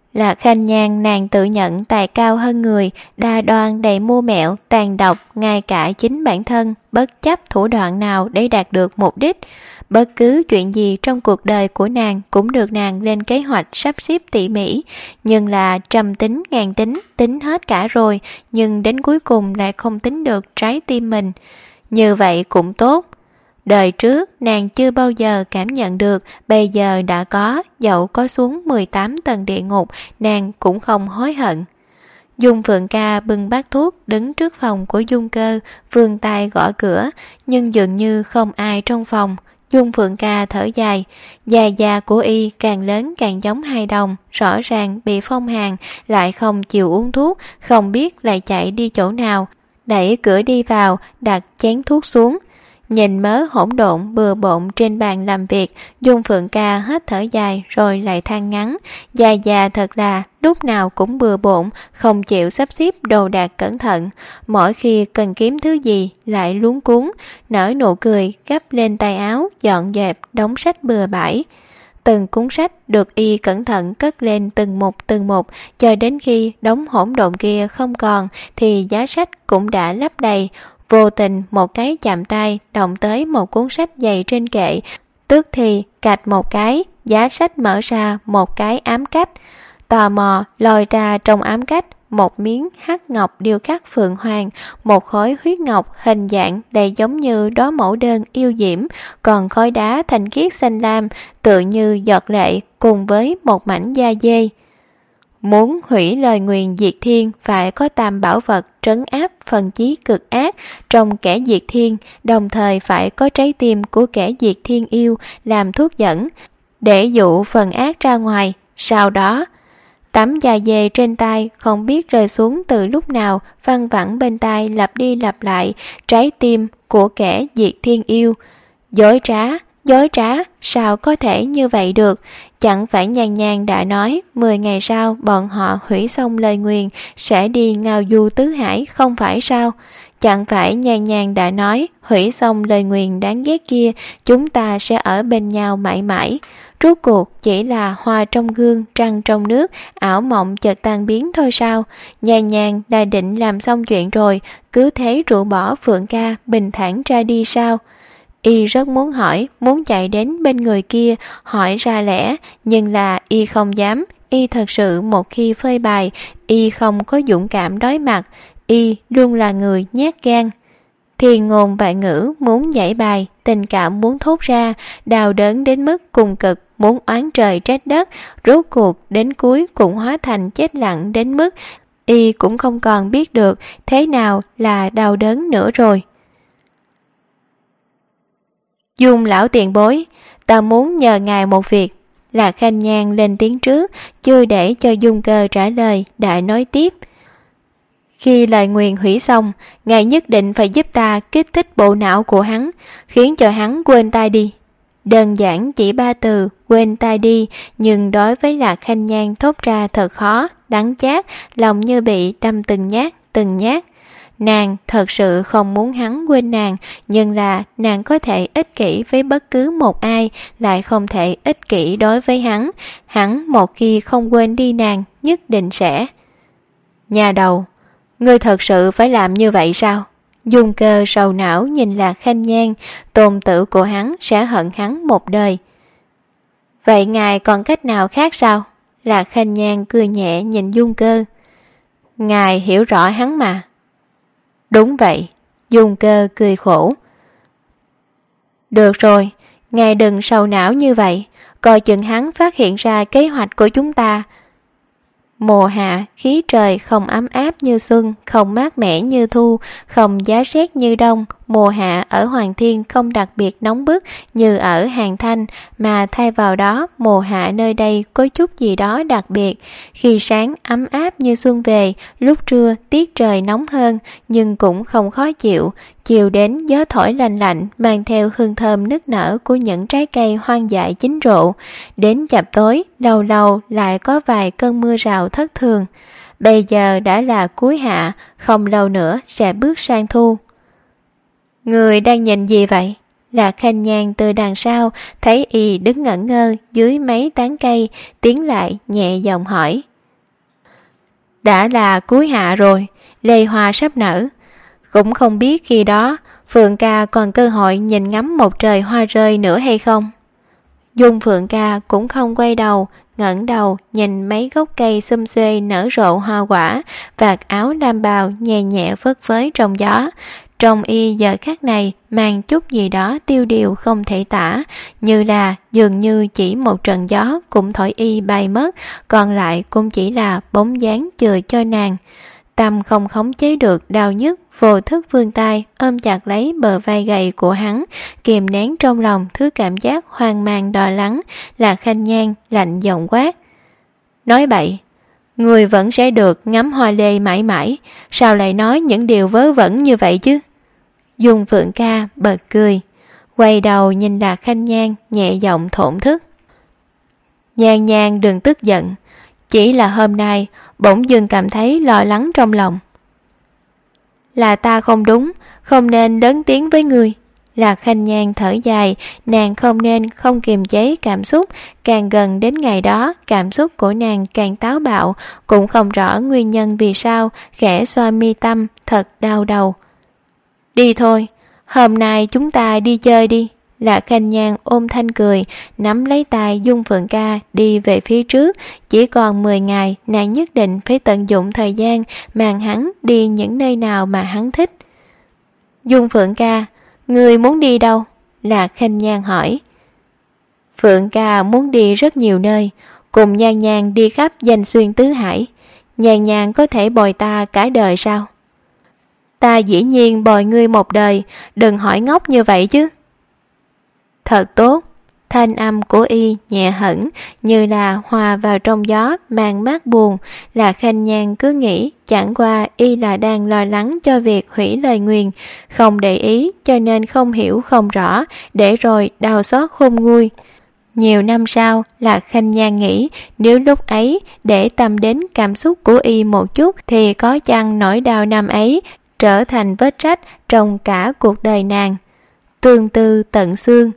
Là Khanh Nhan nàng tự nhận tài cao hơn người, đa đoan đầy mưu mẹo, tàn độc, ngay cả chính bản thân, bất chấp thủ đoạn nào để đạt được mục đích. Bất cứ chuyện gì trong cuộc đời của nàng cũng được nàng lên kế hoạch sắp xếp tỉ mỉ, nhưng là trăm tính ngàn tính, tính hết cả rồi, nhưng đến cuối cùng lại không tính được trái tim mình. Như vậy cũng tốt. Đời trước nàng chưa bao giờ cảm nhận được, bây giờ đã có, dẫu có xuống 18 tầng địa ngục, nàng cũng không hối hận. Dung Phượng Ca bưng bát thuốc đứng trước phòng của Dung Cơ, vươn tay gõ cửa, nhưng dường như không ai trong phòng. Dung Phượng Ca thở dài, da của y càng lớn càng giống hài đồng, rõ ràng bị phong hàn, lại không chịu uống thuốc, không biết lại chạy đi chỗ nào. Đẩy cửa đi vào, đặt chén thuốc xuống. Nhìn mớ hỗn độn bừa bộn trên bàn làm việc, Dung Phượng Ca hết thở dài rồi lại than ngắn. Già thật là lúc nào cũng bừa bộn, không chịu sắp xếp đồ đạc cẩn thận. Mỗi khi cần kiếm thứ gì lại luống cuống, nở nụ cười gấp lên tay áo, dọn dẹp đống sách bừa bãi. Từng cuốn sách được y cẩn thận cất lên từng một, cho đến khi đống hỗn độn kia không còn thì giá sách cũng đã lấp đầy. Vô tình một cái chạm tay động tới một cuốn sách dày trên kệ, tức thì cạch một cái, giá sách mở ra một cái ám cách. Tò mò lòi ra trong ám cách một miếng hắc ngọc điêu khắc phượng hoàng, một khối huyết ngọc hình dạng đầy giống như đóa mẫu đơn yêu diễm, còn khối đá thanh khiết xanh lam tựa như giọt lệ, cùng với một mảnh da dê. Muốn hủy lời nguyền diệt thiên phải có tam bảo vật trấn áp phần chí cực ác trong kẻ diệt thiên, đồng thời phải có trái tim của kẻ diệt thiên yêu làm thuốc dẫn, để dụ phần ác ra ngoài. Sau đó, tấm da dê trên tay không biết rơi xuống từ lúc nào, văng vẳng bên tai lặp đi lặp lại, trái tim của kẻ diệt thiên yêu. Dối trá, sao có thể như vậy được? Chẳng phải Nhan Nhan đã nói 10 ngày sau bọn họ hủy xong lời nguyền sẽ đi ngao du tứ hải, không phải sao? Chẳng phải Nhan Nhan đã nói hủy xong lời nguyền đáng ghét kia chúng ta sẽ ở bên nhau mãi mãi. Rốt cuộc chỉ là hoa trong gương, trăng trong nước, ảo mộng chợt tan biến thôi sao? Nhan Nhan đã định làm xong chuyện rồi, cứ thế rũ bỏ Phượng Ca bình thản ra đi sao? Y rất muốn hỏi, muốn chạy đến bên người kia hỏi ra lẽ, nhưng là y không dám. Y thật sự một khi phơi bày, y không có dũng cảm đối mặt. Y luôn là người nhát gan. Thiên ngôn vạn ngữ muốn giải bài, tình cảm muốn thốt ra, đau đớn đến mức cùng cực, muốn oán trời trách đất, rốt cuộc đến cuối cũng hóa thành chết lặng đến mức y cũng không còn biết được thế nào là đau đớn nữa rồi. Dung lão tiền bối, ta muốn nhờ ngài một việc. Là Khanh Nhan lên tiếng trước, chưa để cho Dung Cơ trả lời, đã nói tiếp. Khi lời nguyền hủy xong, ngài nhất định phải giúp ta kích thích bộ não của hắn, khiến cho hắn quên ta đi. Đơn giản chỉ 3 từ, quên ta đi, nhưng đối với Lạc Khanh Nhan thốt ra thật khó, đắng chát, lòng như bị đâm từng nhát. Nàng thật sự không muốn hắn quên nàng, nhưng là nàng có thể ích kỷ với bất cứ một ai, lại không thể ích kỷ đối với hắn. Hắn một khi không quên đi nàng, nhất định sẽ... Nhà đầu, ngươi thật sự phải làm như vậy sao? Dung Cơ sầu não nhìn Lạc Khanh Nhan, tôn tử của hắn sẽ hận hắn một đời. Vậy ngài còn cách nào khác sao? Lạc Khanh Nhan cười nhẹ nhìn Dung Cơ. Ngài hiểu rõ hắn mà. Đúng vậy, Dung Cơ cười khổ. Được rồi, ngài đừng sầu não như vậy, coi chừng hắn phát hiện ra kế hoạch của chúng ta. Mùa hạ, khí trời không ấm áp như xuân, không mát mẻ như thu, không giá rét như đông. Mùa hạ ở Hoàng Thiên không đặc biệt nóng bức như ở Hàng Thanh, mà thay vào đó mùa hạ nơi đây có chút gì đó đặc biệt. Khi sáng ấm áp như xuân về, lúc trưa tiết trời nóng hơn nhưng cũng không khó chịu. Chiều đến gió thổi lành lạnh mang theo hương thơm nức nở của những trái cây hoang dại chín rộ. Đến chập tối, lâu lâu lại có vài cơn mưa rào thất thường. Bây giờ đã là cuối hạ, không lâu nữa sẽ bước sang thu. Người đang nhìn gì vậy? Lạc Khanh Nhan từ đằng sau thấy y đứng ngẩn ngơ dưới mấy tán cây, tiến lại nhẹ giọng hỏi. Đã là cuối hạ rồi, lê hoa sắp nở. Cũng không biết khi đó Phượng ca còn cơ hội nhìn ngắm một trời hoa rơi nữa hay không. Dung Phượng ca cũng không quay đầu, ngẩng đầu nhìn mấy gốc cây xum xuê nở rộ hoa quả, vạt áo lam bào nhẹ nhẹ phất phới trong gió. Trong y giờ khắc này mang chút gì đó tiêu điều không thể tả, như là dường như chỉ một trận gió cũng thổi y bay mất, còn lại cũng chỉ là bóng dáng chừa cho nàng. Tâm không khống chế được đau nhức, vô thức vươn tay ôm chặt lấy bờ vai gầy của hắn, kìm nén trong lòng thứ cảm giác hoang mang lo lắng. Là Khanh Nhan lạnh giọng quát: nói bậy, người vẫn sẽ được ngắm hoa lê mãi mãi, sao lại nói những điều vớ vẩn như vậy chứ? Dung Phượng ca bật cười, quay đầu nhìn Lạc Khanh Nhan nhẹ giọng thổn thức: Nhan Nhan đừng tức giận, chỉ là hôm nay bỗng dưng cảm thấy lo lắng trong lòng. Là ta không đúng, không nên lớn tiếng với người. Lạc Khanh Nhan thở dài, nàng không nên không kiềm chế cảm xúc, càng gần đến ngày đó cảm xúc của nàng càng táo bạo, cũng không rõ nguyên nhân vì sao, khẽ xoa mi tâm, thật đau đầu. Đi thôi, hôm nay chúng ta đi chơi đi. Lạc Khanh Nhan ôm thanh cười, nắm lấy tay Dung Phượng ca đi về phía trước. Chỉ còn 10 ngày, nàng nhất định phải tận dụng thời gian mang hắn đi những nơi nào mà hắn thích. Dung Phượng ca, người muốn đi đâu? Lạc Khanh Nhan hỏi. Phượng ca muốn đi rất nhiều nơi, cùng Nhan Nhan đi khắp danh xuyên tứ hải. Nhan Nhan có thể bồi ta cả đời sao? Ta dĩ nhiên bồi ngươi một đời, đừng hỏi ngốc như vậy chứ. Thật tốt. Thanh âm của y nhẹ hẳn, như là hòa vào trong gió mang mát buồn. Là Khanh Nhan cứ nghĩ chẳng qua y là đang lo lắng cho việc hủy lời nguyền, không để ý cho nên không hiểu không rõ, để rồi đau xót khôn nguôi. Nhiều năm sau, Lạc Khanh Nhan nghĩ nếu lúc ấy để tâm đến cảm xúc của y một chút thì có chăng nỗi đau năm ấy trở thành vết rách trong cả cuộc đời nàng. Tương tư tận xương.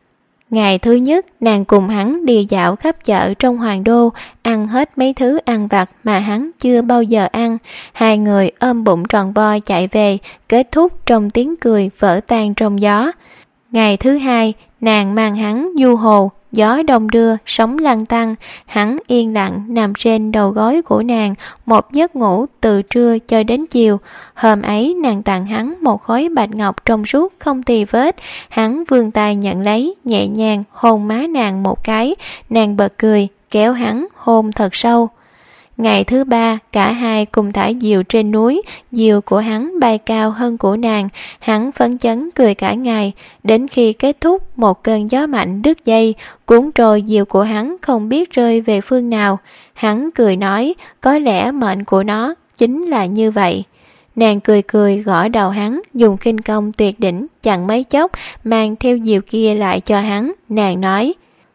Ngày thứ nhất, nàng cùng hắn đi dạo khắp chợ trong Hoàng Đô, ăn hết mấy thứ ăn vặt mà hắn chưa bao giờ ăn. Hai người ôm bụng tròn vo chạy về, kết thúc trong tiếng cười vỡ tan trong gió. Ngày thứ hai, nàng mang hắn du hồ, gió đông đưa, sóng lăn tăn. Hắn yên lặng nằm trên đầu gối của nàng, một giấc ngủ từ trưa cho đến chiều. Hôm ấy nàng tặng hắn một khối bạch ngọc trong suốt không tì vết. Hắn vươn tay nhận lấy, nhẹ nhàng hôn má nàng một cái. Nàng bật cười, kéo hắn hôn thật sâu. Ngày thứ ba, cả hai cùng thả diều trên núi, diều của hắn bay cao hơn của nàng, hắn phấn chấn cười cả ngày, đến khi kết thúc một cơn gió mạnh đứt dây, cuốn trôi diều của hắn không biết rơi về phương nào. Hắn cười nói, có lẽ mệnh của nó chính là như vậy. Nàng cười cười gõ đầu hắn, dùng khinh công tuyệt đỉnh, chẳng mấy chốc, mang theo diều kia lại cho hắn. Nàng nói,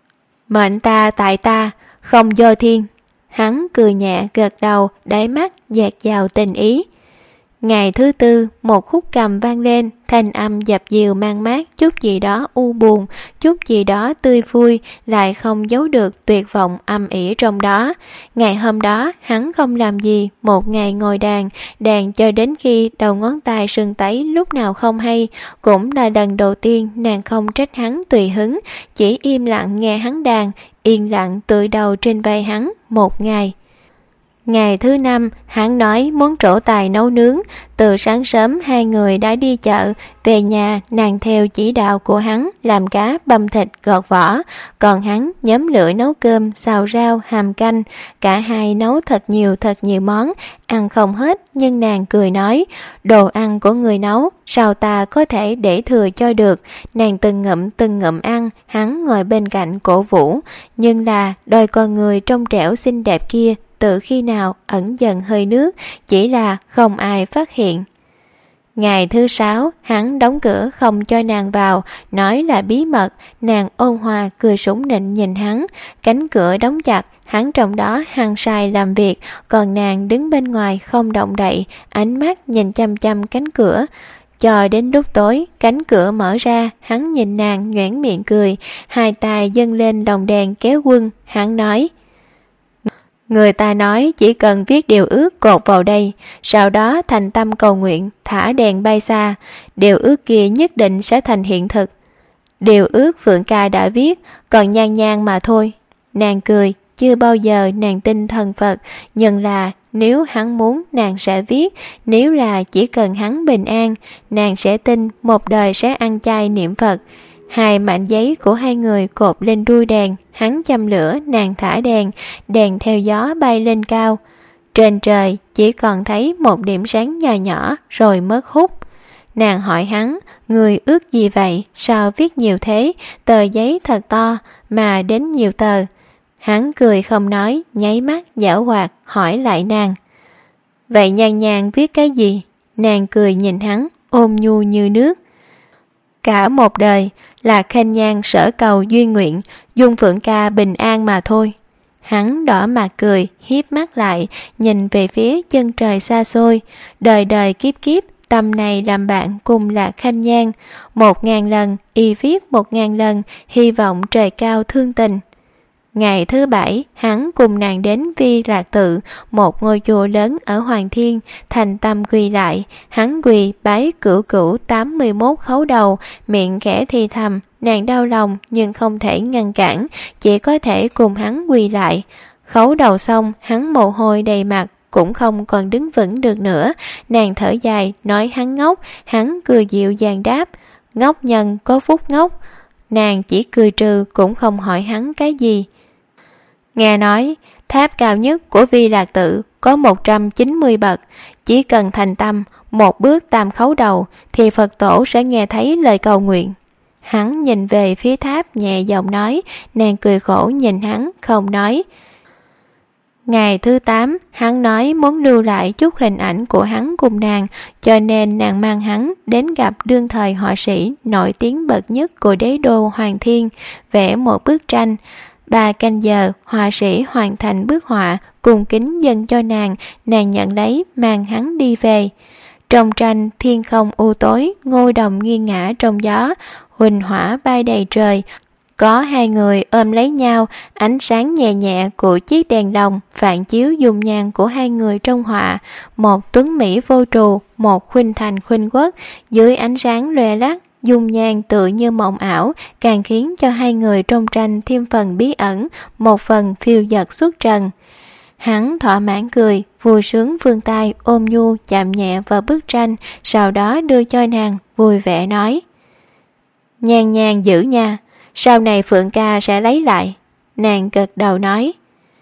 mệnh ta tại ta, không do thiên. Hắn cười nhẹ gật đầu, đáy mắt dạt dào tình ý. Ngày thứ tư, một khúc cầm vang lên, thanh âm dập dìu mang mát, chút gì đó u buồn, chút gì đó tươi vui, lại không giấu được tuyệt vọng âm ỉ trong đó. Ngày hôm đó, hắn không làm gì, một ngày ngồi đàn cho đến khi đầu ngón tay sưng tấy lúc nào không hay. Cũng là lần đầu tiên nàng không trách hắn tùy hứng, chỉ im lặng nghe hắn đàn, yên lặng tựa đầu trên vai hắn một ngày. Ngày thứ năm, hắn nói muốn trổ tài nấu nướng. Từ sáng sớm hai người đã đi chợ, về nhà nàng theo chỉ đạo của hắn làm cá băm thịt gọt vỏ, còn hắn nhóm lửa nấu cơm, xào rau, hầm canh. Cả hai nấu thật nhiều món, ăn không hết, nhưng nàng cười nói, đồ ăn của người nấu, sao ta có thể để thừa cho được. Nàng từng ngụm ăn, hắn ngồi bên cạnh cổ vũ, nhưng là đôi con người trong trẻo xinh đẹp kia từ khi nào ẩn dần hơi nước, chỉ là không ai phát hiện. Ngày thứ sáu, hắn đóng cửa không cho nàng vào, nói là bí mật. Nàng ôn hòa cười sủng nịnh nhìn hắn, cánh cửa đóng chặt, hắn trong đó hăng say làm việc, còn nàng đứng bên ngoài không động đậy, ánh mắt nhìn chăm chăm cánh cửa. Cho đến lúc tối, cánh cửa mở ra, hắn nhìn nàng nhoẻn miệng cười, hai tay dâng lên lồng đèn kéo quân. Hắn nói, Người ta nói chỉ cần viết điều ước cột vào đây, sau đó thành tâm cầu nguyện, thả đèn bay xa, điều ước kia nhất định sẽ thành hiện thực. Điều ước Phượng Ca đã viết, còn Nhan Nhan mà thôi. Nàng cười, chưa bao giờ nàng tin thần Phật, nhưng là nếu hắn muốn nàng sẽ viết, nếu là chỉ cần hắn bình an, nàng sẽ tin một đời sẽ ăn chay niệm Phật. Hai mảnh giấy của hai người cột lên đuôi đèn, hắn châm lửa, nàng thả đèn, đèn theo gió bay lên cao. Trên trời chỉ còn thấy một điểm sáng nhỏ nhỏ rồi mất hút. Nàng hỏi hắn, người ước gì vậy, sao viết nhiều thế, tờ giấy thật to mà đến nhiều tờ. Hắn cười không nói, nháy mắt giảo hoạt hỏi lại nàng. Vậy Nhan Nhan viết cái gì? Nàng cười nhìn hắn, ôm nhu như nước. Cả một đời là Khanh Nhan sở cầu duy nguyện, Dung Phượng Ca bình an mà thôi. Hắn đỏ mặt cười, hiếp mắt lại, nhìn về phía chân trời xa xôi. Đời đời kiếp kiếp, tâm này làm bạn cùng là Khanh Nhan. 1000 lần, y viết 1000 lần, hy vọng trời cao thương tình. Ngày thứ 7, hắn cùng nàng đến Vi Lạc Tự, một ngôi chùa lớn ở Hoàng Thiên, thành tâm quỳ lại. Hắn quỳ bái cửu cửu 81 khấu đầu, miệng khẽ thì thầm, nàng đau lòng nhưng không thể ngăn cản, chỉ có thể cùng hắn quỳ lại. Khấu đầu xong, hắn mồ hôi đầy mặt, cũng không còn đứng vững được nữa. Nàng thở dài, nói hắn ngốc, hắn cười dịu dàng đáp, ngốc nhân có phúc ngốc. Nàng chỉ cười trừ, cũng không hỏi hắn cái gì. Nghe nói, tháp cao nhất của Vi Lạc Tự có 190 bậc, chỉ cần thành tâm, một bước tam khấu đầu, thì Phật tổ sẽ nghe thấy lời cầu nguyện. Hắn nhìn về phía tháp nhẹ giọng nói, nàng cười khổ nhìn hắn, không nói. Ngày thứ 8, hắn nói muốn lưu lại chút hình ảnh của hắn cùng nàng, cho nên nàng mang hắn đến gặp đương thời họa sĩ nổi tiếng bậc nhất của đế đô Hoàng Thiên, vẽ một bức tranh. 3 canh giờ, họa sĩ hoàn thành bức họa, cùng kính dâng cho nàng nhận lấy, mang hắn đi về. Trong tranh, thiên không u tối, ngôi đồng nghiêng ngả trong gió, huỳnh hỏa bay đầy trời. Có hai người ôm lấy nhau, ánh sáng nhẹ nhẹ của chiếc đèn lồng phản chiếu dung nhan của hai người trong họa. Một tuấn mỹ vô trù, một khuynh thành khuynh quốc, dưới ánh sáng lóe lắc, dung nhan tự như mộng ảo, càng khiến cho hai người trong tranh thêm phần bí ẩn, một phần phiêu dật xuất trần. Hắn thỏa mãn cười, vui sướng vươn tay ôm nhu chạm nhẹ vào bức tranh, sau đó đưa cho nàng, vui vẻ nói: Nhan Nhan giữ nha, sau này Phượng Ca sẽ lấy lại. Nàng gật đầu nói: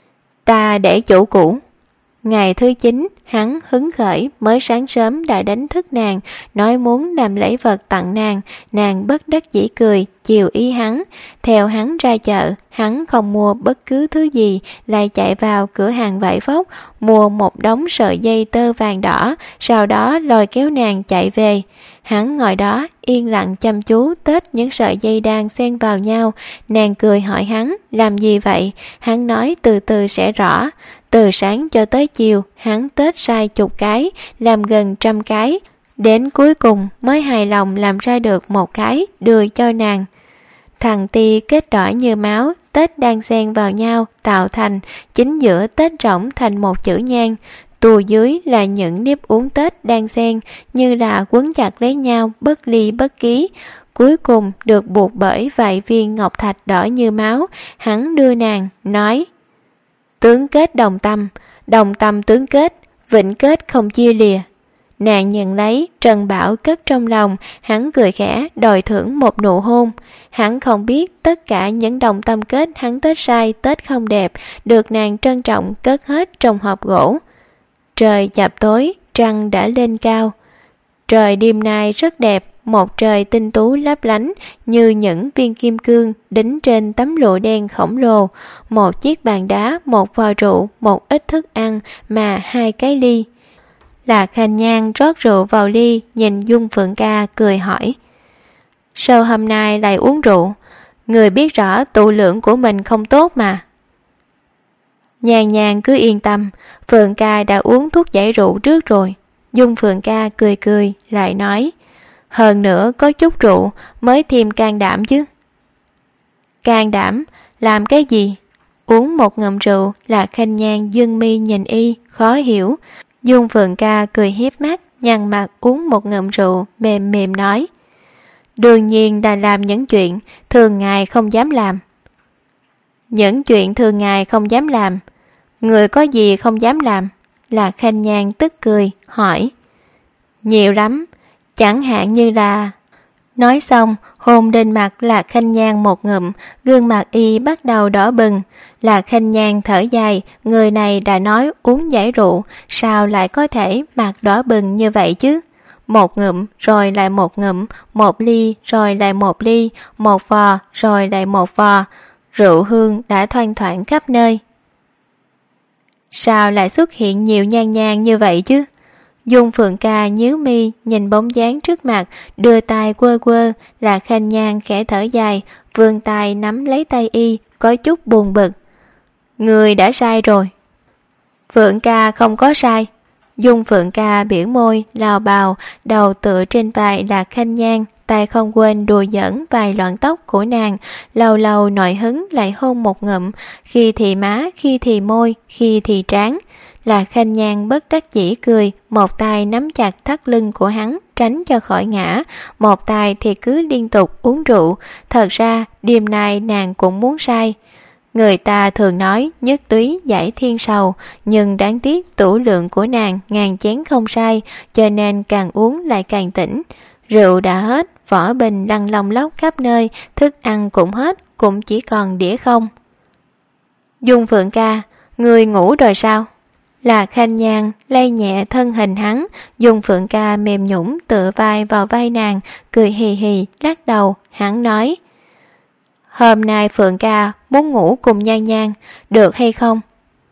Ta để chủ cũ. Ngày thứ 9, hắn hứng khởi, mới sáng sớm đã đánh thức nàng, nói muốn làm lễ vật tặng nàng. Nàng bất đắc dĩ cười, chiều ý hắn. Theo hắn ra chợ, hắn không mua bất cứ thứ gì, lại chạy vào cửa hàng vải vóc, mua một đống sợi dây tơ vàng đỏ, sau đó lôi kéo nàng chạy về. Hắn ngồi đó, yên lặng chăm chú tết những sợi dây đang xen vào nhau. Nàng cười hỏi hắn, làm gì vậy? Hắn nói từ từ sẽ rõ. Từ sáng cho tới chiều, hắn tết sai chục cái, làm gần 100 cái. Đến cuối cùng mới hài lòng làm ra được một cái, đưa cho nàng. Thằng ti kết đỏ như máu, tết đang xen vào nhau, tạo thành, chính giữa tết rỗng thành một chữ Nhan. Tù dưới là những nếp uống tết đang xen, như là quấn chặt lấy nhau, bất ly bất ký. Cuối cùng được buộc bởi vài viên ngọc thạch đỏ như máu. Hắn đưa nàng, nói: Tướng kết đồng tâm tướng kết, vĩnh kết không chia lìa. Nàng nhận lấy, Trần Bảo cất trong lòng, hắn cười khẽ, đòi thưởng một nụ hôn. Hắn không biết tất cả những đồng tâm kết hắn tết sai, tết không đẹp, được nàng trân trọng cất hết trong hộp gỗ. Trời chập tối, trăng đã lên cao. Trời đêm nay rất đẹp, một trời tinh tú lấp lánh như những viên kim cương đính trên tấm lụa đen khổng lồ. Một chiếc bàn đá, một vò rượu, một ít thức ăn mà 2 cái ly. Là Khanh Nhan rót rượu vào ly, nhìn Dung Phượng Ca cười hỏi: Sao hôm nay lại uống rượu? Người biết rõ tụ lượng của mình không tốt mà. Nhan Nhan cứ yên tâm, Phượng Ca đã uống thuốc giải rượu trước rồi. Dung Phượng Ca cười cười, lại nói: Hơn nữa có chút rượu mới thêm can đảm chứ. Can đảm? Làm cái gì? uống một ngụm rượu. Lạc Khanh Nhan dương mi nhìn y, khó hiểu. Dung Phượng Ca cười hiếp mắt, nhăn mặt uống một ngụm rượu, mềm mềm nói: đương nhiên là làm những chuyện thường ngày không dám làm. Những chuyện thường ngày không dám làm? Người có gì không dám làm? Lạc Khanh Nhan tức cười, hỏi: nhiều lắm, chẳng hạn như là... Nói xong, hôn lên mặt Lạc Khanh Nhan một ngụm, gương mặt y bắt đầu đỏ bừng. Lạc Khanh Nhan thở dài, người này đã nói uống giải rượu, sao lại có thể mặt đỏ bừng như vậy chứ? Một ngụm, rồi lại một ngụm, một ly, rồi lại một ly, một vò, rồi lại một vò. Rượu hương đã thoang thoảng khắp nơi. Sao lại xuất hiện nhiều nhan nhan như vậy chứ? Dung Phượng Ca nhíu mi nhìn bóng dáng trước mặt, đưa tay quơ quơ. Lạc Khanh Nhan khẽ thở dài, vươn tay nắm lấy tay y, có chút buồn bực. Người đã sai rồi. Phượng Ca không có sai. Dung Phượng Ca biểu môi, lào bào, đầu tựa trên vai Lạc Khanh Nhan, tay không quên đùa giỡn vài lọn tóc của nàng, lâu lâu nổi hứng lại hôn một ngụm, khi thì má, khi thì môi, khi thì trán. Lạc Khanh Nhan bất đắc dĩ cười, một tay nắm chặt thắt lưng của hắn tránh cho khỏi ngã, một tay thì cứ liên tục uống rượu. Thật ra đêm nay nàng cũng muốn say. Người ta thường nói nhất túy giải thiên sầu, nhưng đáng tiếc tửu lượng của nàng ngàn chén không sai, cho nên càng uống lại càng tỉnh. Rượu đã hết, vỏ bình lăn lông lóc khắp nơi, thức ăn cũng hết, cũng chỉ còn đĩa không. Dung Phượng Ca, người ngủ rồi sao? Lạc Khanh Nhan lay nhẹ thân hình hắn, Dung Phượng Ca mềm nhũn tựa vai vào vai nàng, cười hì hì lắc đầu. Hắn nói: hôm nay Phượng Ca muốn ngủ cùng Nhan Nhan, được hay không?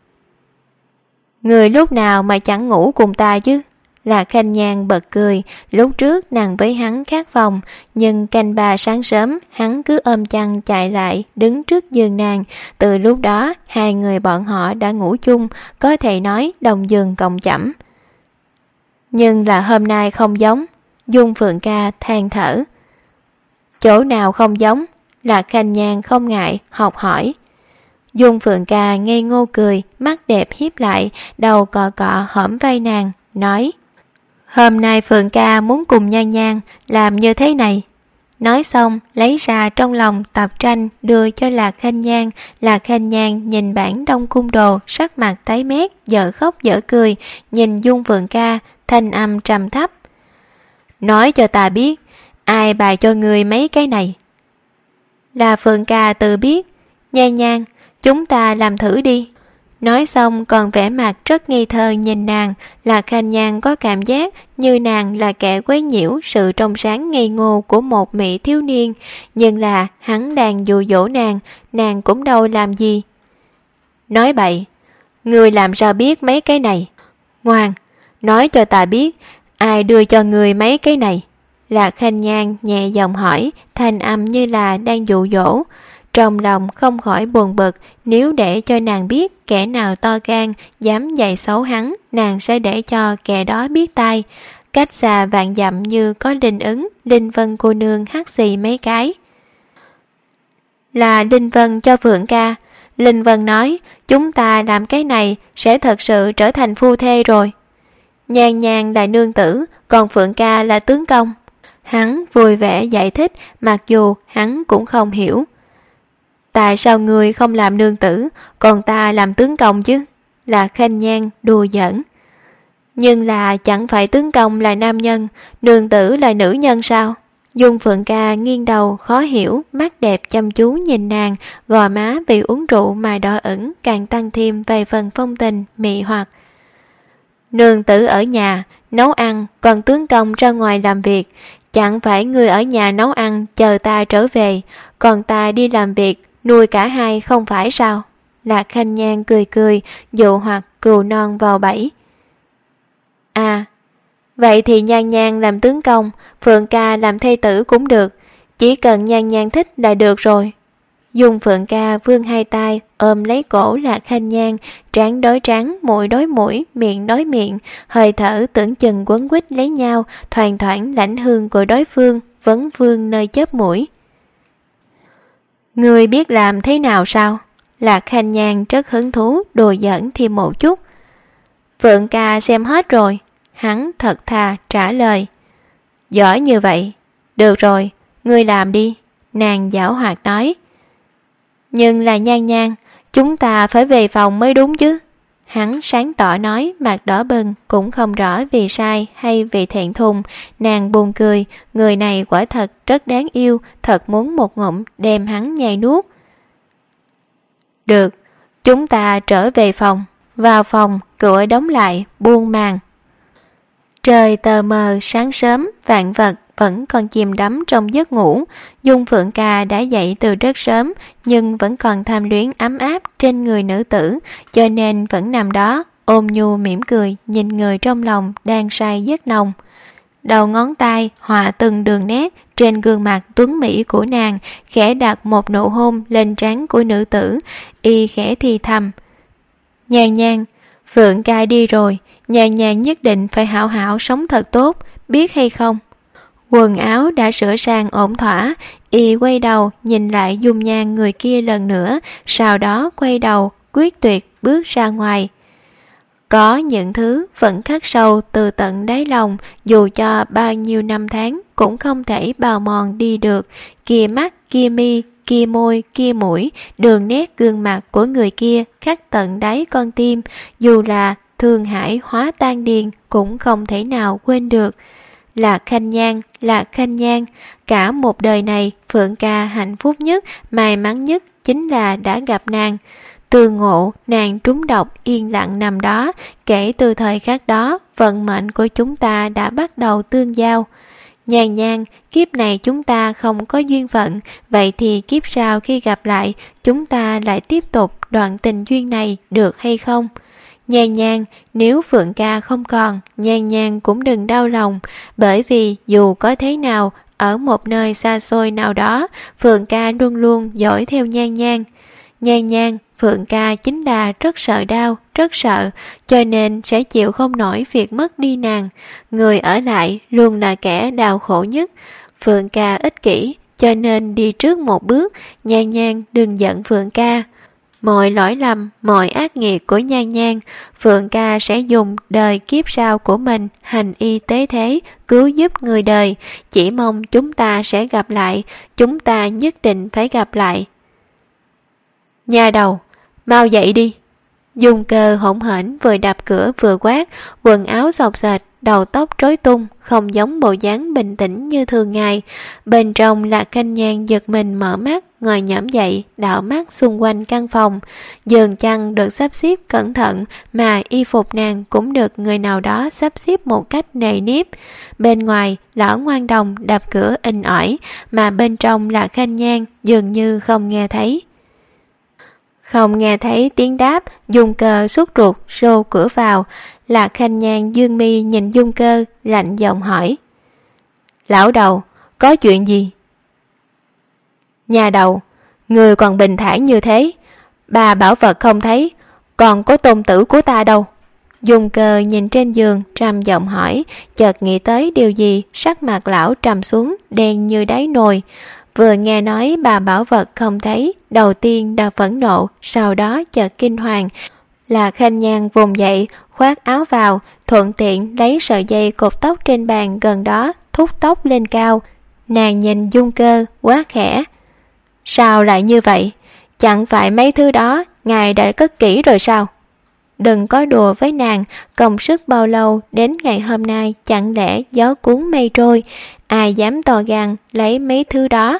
Người lúc nào mà chẳng ngủ cùng ta chứ? Lạc Khanh Nhan bật cười, lúc trước nàng với hắn khác phòng, nhưng canh ba sáng sớm hắn cứ ôm chăn chạy lại đứng trước giường nàng. Từ lúc đó hai người bọn họ đã ngủ chung, có thể nói đồng giường cộng chẩm. Nhưng là hôm nay không giống. Dung Phượng Ca than thở. Chỗ nào không giống? Lạc Khanh Nhan không ngại học hỏi. Dung Phượng Ca ngây ngô cười, mắt đẹp hiếp lại, đầu cọ cọ hõm vai nàng, nói: hôm nay Phượng Ca muốn cùng Nhan Nhan làm như thế này. Nói xong lấy ra trong lòng tập tranh đưa cho Lạc Khanh Nhan. Lạc Khanh Nhan nhìn bản Đông Cung Đồ, sắc mặt tái mét, dở khóc dở cười, nhìn Dung Phượng Ca, thanh âm trầm thấp: nói cho ta biết, ai bày cho người mấy cái này? Là Phượng Ca tự biết. Nhan Nhan, chúng ta làm thử đi. Nói xong còn vẻ mặt rất ngây thơ nhìn nàng. Lạc Khanh Nhan có cảm giác như nàng là kẻ quấy nhiễu sự trong sáng ngây ngô của một mỹ thiếu niên, nhưng là hắn đang dụ dỗ nàng cũng đâu làm gì. Nói bậy, ngươi làm sao biết mấy cái này? Ngoan, nói cho ta biết, ai đưa cho ngươi mấy cái này? Lạc Khanh Nhan nhẹ giọng hỏi, thanh âm như là đang dụ dỗ. Trong lòng không khỏi buồn bực, nếu để cho nàng biết kẻ nào to gan dám dạy xấu hắn, nàng sẽ để cho kẻ đó biết tay. Cách xa vạn dặm như có linh ứng, Linh Vân cô nương hắt xì mấy cái. Là Linh Vân cho Phượng Ca. Linh Vân nói chúng ta làm cái này sẽ thật sự trở thành phu thê rồi. Nhan Nhan đại nương tử, còn Phượng Ca là tướng công. Hắn vui vẻ giải thích, mặc dù hắn cũng không hiểu. Tại sao người không làm nương tử, còn ta làm tướng công chứ? Là Khanh Nhan đùa giỡn. Nhưng là chẳng phải tướng công là nam nhân, nương tử là nữ nhân sao? Dung Phượng Ca nghiêng đầu khó hiểu, mắt đẹp chăm chú nhìn nàng, gò má vì uống rượu mà đỏ ửng, càng tăng thêm vài phần phong tình, mị hoặc. Nương tử ở nhà nấu ăn, còn tướng công ra ngoài làm việc. Chẳng phải người ở nhà nấu ăn chờ ta trở về, còn ta đi làm việc nuôi cả hai không phải sao? Lạc Khanh Nhan cười cười, dụ hoặc cừu non vào bẫy. À, vậy thì Nhan Nhan làm tướng công, Phượng Ca làm thê tử cũng được, chỉ cần Nhan Nhan thích là được rồi. Dung Phượng Ca vươn hai tay ôm lấy cổ Lạc Khanh Nhan, trán đối trán, mũi đối mũi, miệng đối miệng, hơi thở tưởng chừng quấn quýt lấy nhau, thoảng thoảng lãnh hương của đối phương vấn vương nơi chớp mũi. Ngươi biết làm thế nào sao? Lạc Khanh Nhan rất hứng thú đùa giỡn thêm một chút. Phượng ca xem hết rồi, hắn thật thà trả lời. Giỏi như vậy, được rồi, ngươi làm đi, nàng giảo hoạt nói. Nhưng là Nhan Nhan, chúng ta phải về phòng mới đúng chứ. Hắn sáng tỏ nói, mặt đỏ bừng, cũng không rõ vì sai hay vì thẹn thùng. Nàng buồn cười, người này quả thật rất đáng yêu, thật muốn một ngụm đem hắn nhai nuốt. Được, chúng ta trở về phòng. Vào phòng, cửa đóng lại, buông màn. Trời tờ mờ sáng sớm, vạn vật vẫn còn chìm đắm trong giấc ngủ. Dung Phượng Ca đã dậy từ rất sớm, nhưng vẫn còn tham luyến ấm áp trên người nữ tử, cho nên vẫn nằm đó, ôm nhu mỉm cười, nhìn người trong lòng đang say giấc nồng. Đầu ngón tay họa từng đường nét trên gương mặt tuấn mỹ của nàng, khẽ đặt một nụ hôn lên trán của nữ tử, y khẽ thì thầm. Nhan Nhan, Phượng ca đi rồi, Nhan Nhan nhất định phải hảo hảo sống thật tốt, biết hay không? Quần áo đã sửa sang ổn thỏa, y quay đầu nhìn lại dung nhan người kia lần nữa, sau đó quay đầu quyết tuyệt bước ra ngoài. Có những thứ vẫn khắc sâu từ tận đáy lòng, dù cho bao nhiêu năm tháng cũng không thể bào mòn đi được. Kia mắt, kia mi, kia môi, kia mũi, đường nét gương mặt của người kia khắc tận đáy con tim, dù là thương hải hóa tan điền cũng không thể nào quên được. Lạc Khanh Nhan, Lạc Khanh Nhan, cả một đời này Phượng ca hạnh phúc nhất, may mắn nhất chính là đã gặp nàng. Từ ngộ nàng trúng độc yên lặng nằm đó, kể từ thời khắc đó vận mệnh của chúng ta đã bắt đầu tương giao. Nhan Nhan, kiếp này chúng ta không có duyên phận, vậy thì kiếp sau khi gặp lại chúng ta lại tiếp tục đoạn tình duyên này được hay không? Nhan Nhan, nếu Phượng ca không còn, Nhan Nhan cũng đừng đau lòng, bởi vì dù có thế nào, ở một nơi xa xôi nào đó, Phượng ca luôn luôn dõi theo Nhan Nhan. Nhan Nhan, Phượng ca chính là rất sợ đau, rất sợ, cho nên sẽ chịu không nổi việc mất đi nàng. Người ở lại luôn là kẻ đau khổ nhất. Phượng ca ích kỷ, cho nên đi trước một bước. Nhan Nhan đừng giận Phượng ca. Mọi lỗi lầm, mọi ác nghiệt của Nhan Nhan, Phượng ca sẽ dùng đời kiếp sau của mình hành y tế thế, cứu giúp người đời. Chỉ mong chúng ta sẽ gặp lại, chúng ta nhất định phải gặp lại. Nhà đầu, mau dậy đi. Dung Cơ hỗn hển vừa đập cửa vừa quát, quần áo xộc xệch, đầu tóc rối tung, không giống bộ dáng bình tĩnh như thường ngày. Bên trong là Khanh Nhan giật mình mở mắt, ngồi nhõm dậy, đảo mắt xung quanh căn phòng. Giường chăn được sắp xếp cẩn thận, mà y phục nàng cũng được người nào đó sắp xếp một cách nề nếp. Bên ngoài, lão ngoan đồng đập cửa inh ỏi, mà bên trong là Khanh Nhan dường như không nghe thấy. Không nghe thấy tiếng đáp, Dung Cơ sốt ruột xô cửa vào. Lạc Khanh Nhan dương mi nhìn Dung Cơ, lạnh giọng hỏi. Lão đầu, có chuyện gì? Nhà đầu, người còn bình thản như thế, bà bảo vật không thấy, còn có tôn tử của ta đâu? Dung Cơ nhìn trên giường, trầm giọng hỏi, chợt nghĩ tới điều gì, sắc mặt lão trầm xuống, đen như đáy nồi. Vừa nghe nói bà bảo vật không thấy, đầu tiên đã phẫn nộ, sau đó chợt kinh hoàng. Là Khanh Nhan vùng dậy, khoác áo vào, thuận tiện lấy sợi dây cột tóc trên bàn gần đó, thúc tóc lên cao. Nàng nhìn Dung Cơ, quá khẽ. Sao lại như vậy? Chẳng phải mấy thứ đó ngài đã cất kỹ rồi sao? Đừng có đùa với nàng, công sức bao lâu đến ngày hôm nay chẳng lẽ gió cuốn mây trôi, ai dám to gan lấy mấy thứ đó?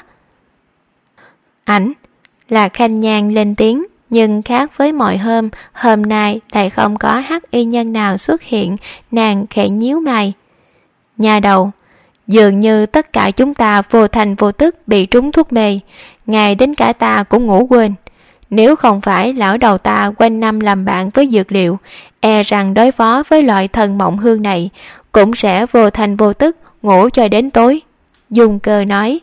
Ảnh, là Khanh Nhan lên tiếng, nhưng khác với mọi hôm nay lại không có hắc y nhân nào xuất hiện. Nàng khẽ nhíu mày. Nhà đầu, dường như tất cả chúng ta vô thành vô tức bị trúng thuốc mê, ngay đến cả ta cũng ngủ quên. Nếu không phải lão đầu ta quanh năm làm bạn với dược liệu, e rằng đối phó với loại thần mộng hương này cũng sẽ vô thành vô tức ngủ cho đến tối. Dung Cơ nói.